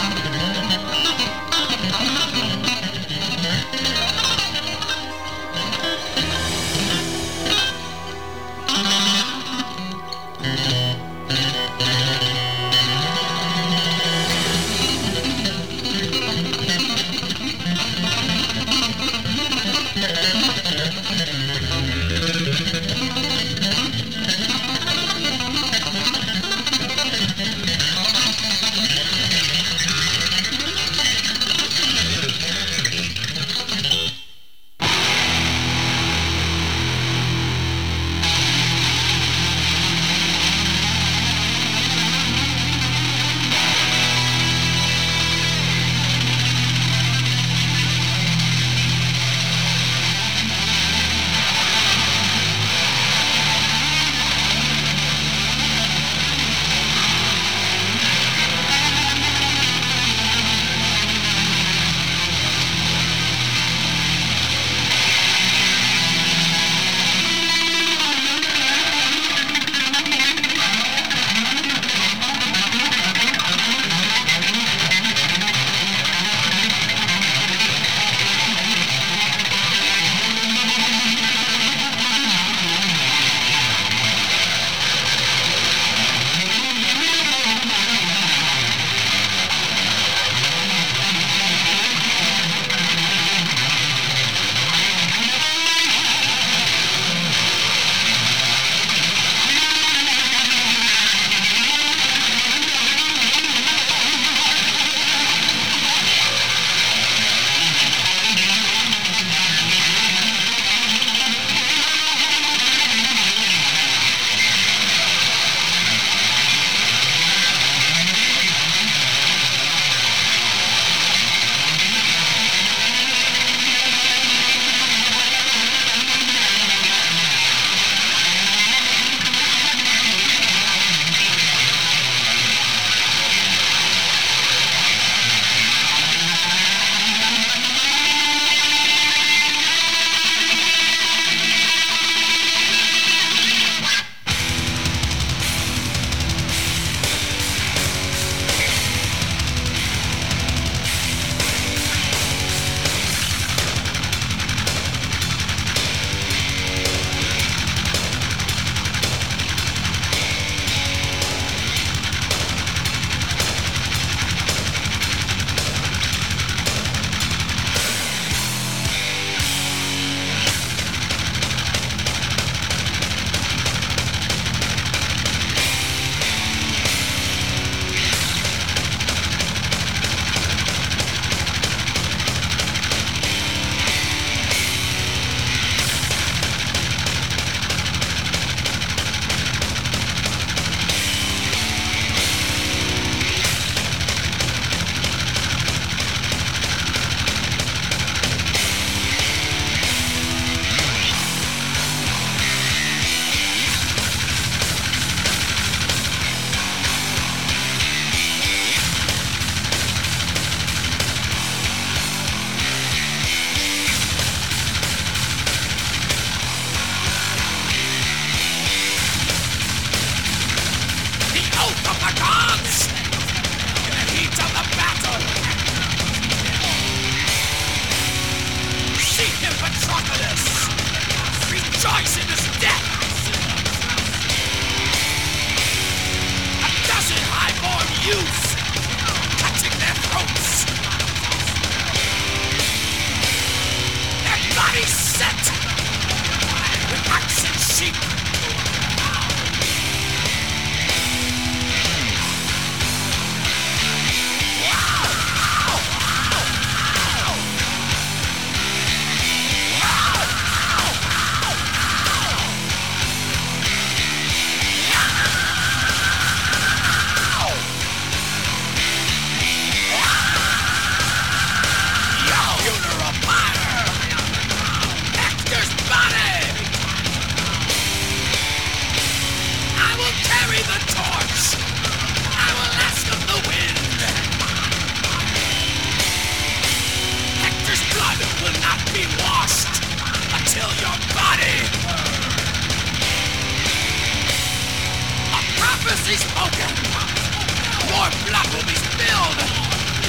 prophecy spoken. More blood will be spilled.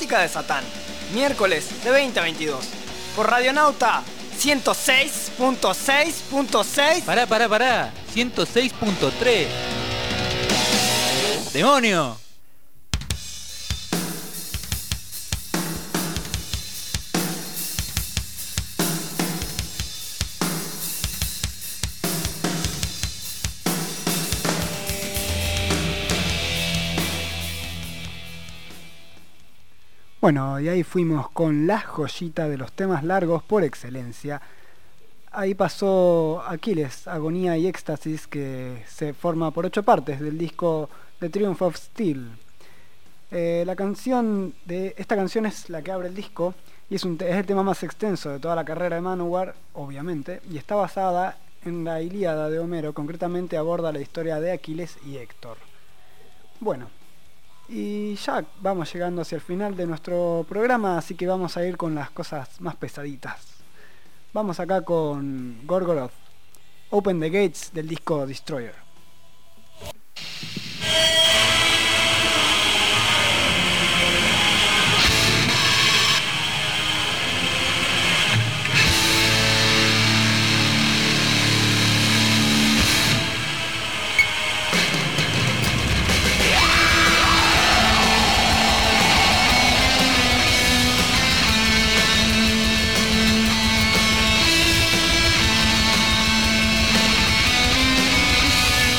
música de Satán. Miércoles de veinte a veintidós. Por Radionauta ciento seis punto seis punto seis. Pará, pará, pará. ciento seis punto tres. ¡Demonio! Bueno, y ahí fuimos con la joyita de los temas largos por excelencia. Ahí pasó Aquiles, Agonía y Éxtasis, que se forma por ocho partes del disco The Triumph of Steel. Eh, la canción de esta canción es la que abre el disco y es, un te- es el tema más extenso de toda la carrera de Manowar, obviamente, y está basada en la Ilíada de Homero. Concretamente aborda la historia de Aquiles y Héctor. Bueno, y ya vamos llegando hacia el final de nuestro programa, así que vamos a ir con las cosas más pesaditas. Vamos acá con Gorgoroth, Open the Gates, del disco Destroyer. We'll be right back.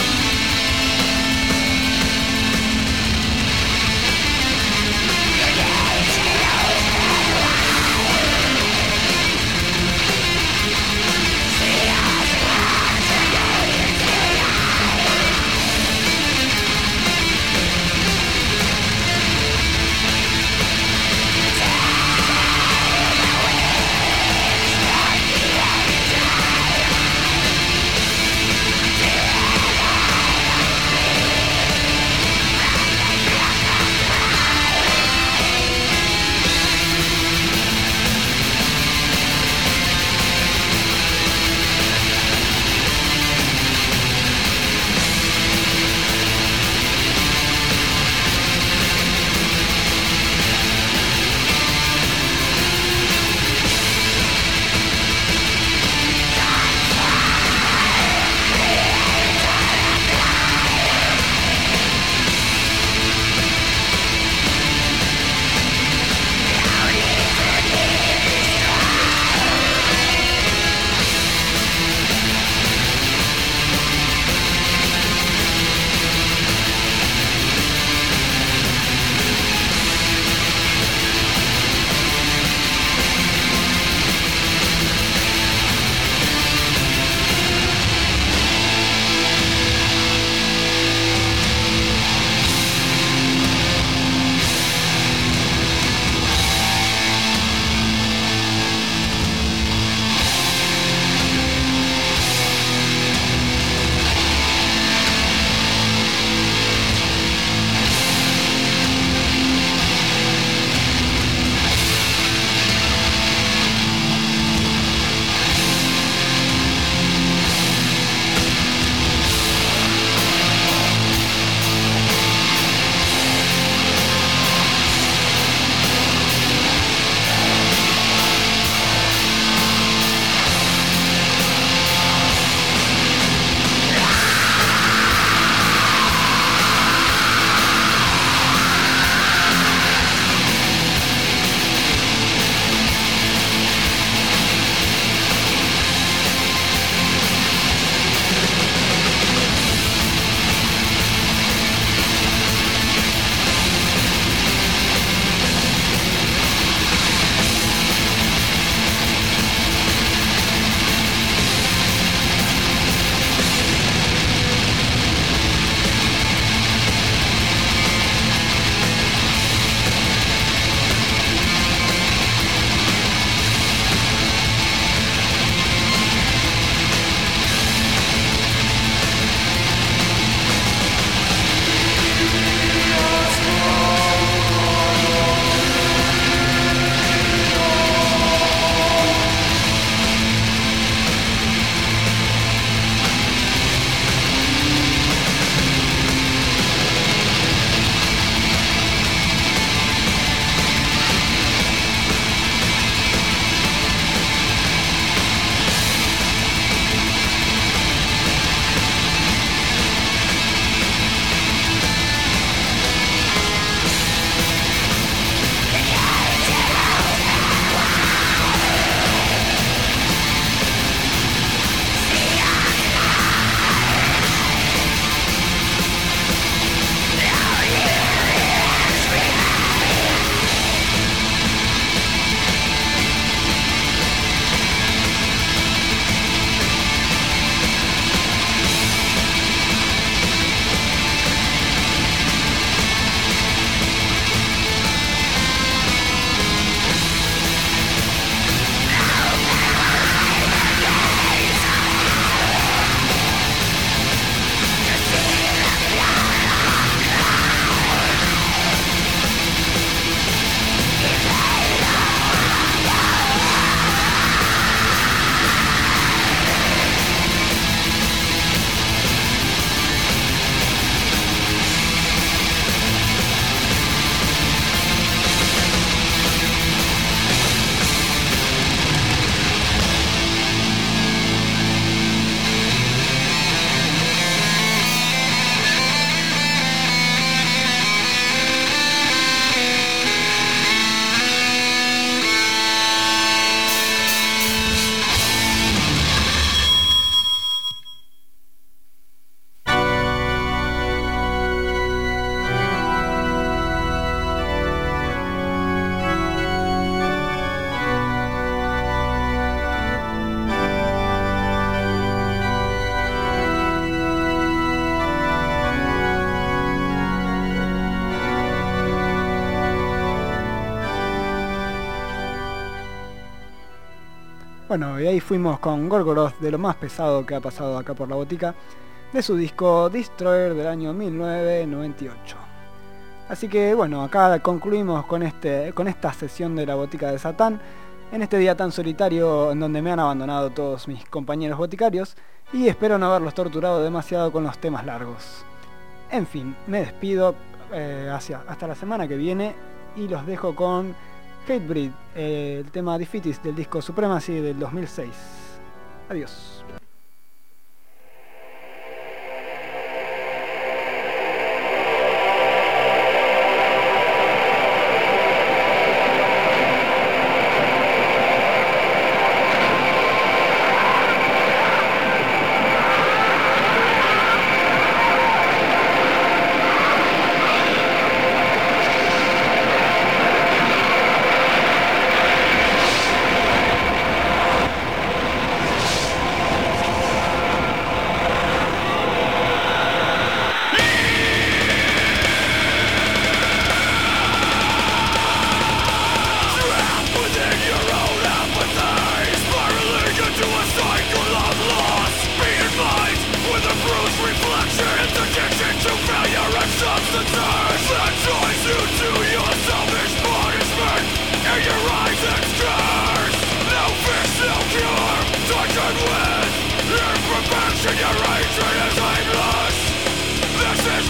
Bueno, y ahí fuimos con Gorgoroth, de lo más pesado que ha pasado acá por la botica, de su disco Destroyer del año mil novecientos noventa y ocho. Así que bueno, acá concluimos con, este, con esta sesión de la botica de Satán, en este día tan solitario en donde me han abandonado todos mis compañeros boticarios, y espero no haberlos torturado demasiado con los temas largos. En fin, me despido eh, hacia, hasta la semana que viene y los dejo con Hatebreed, eh, el tema Defeatist del disco Supremacy del dos mil seis. Adiós.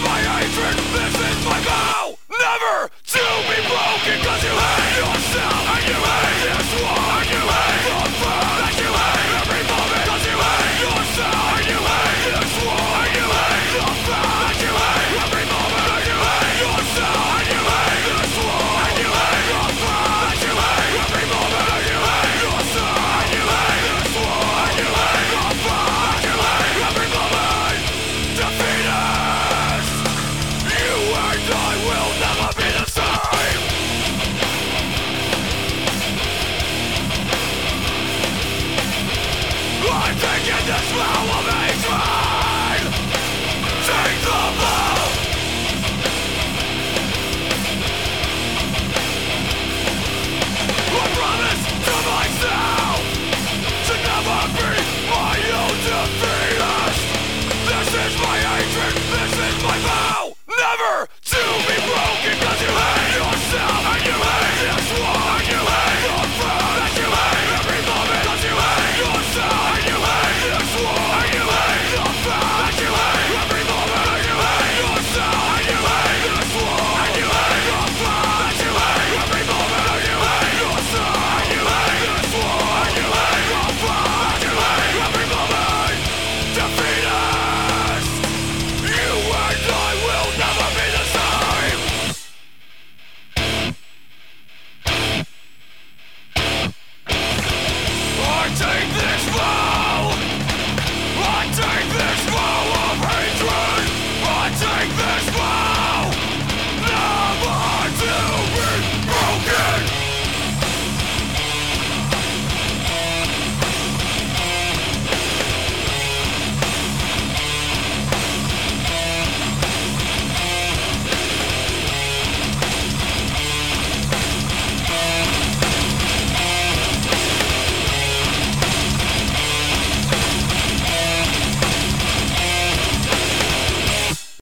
Never to be broken, cause you hate yourself.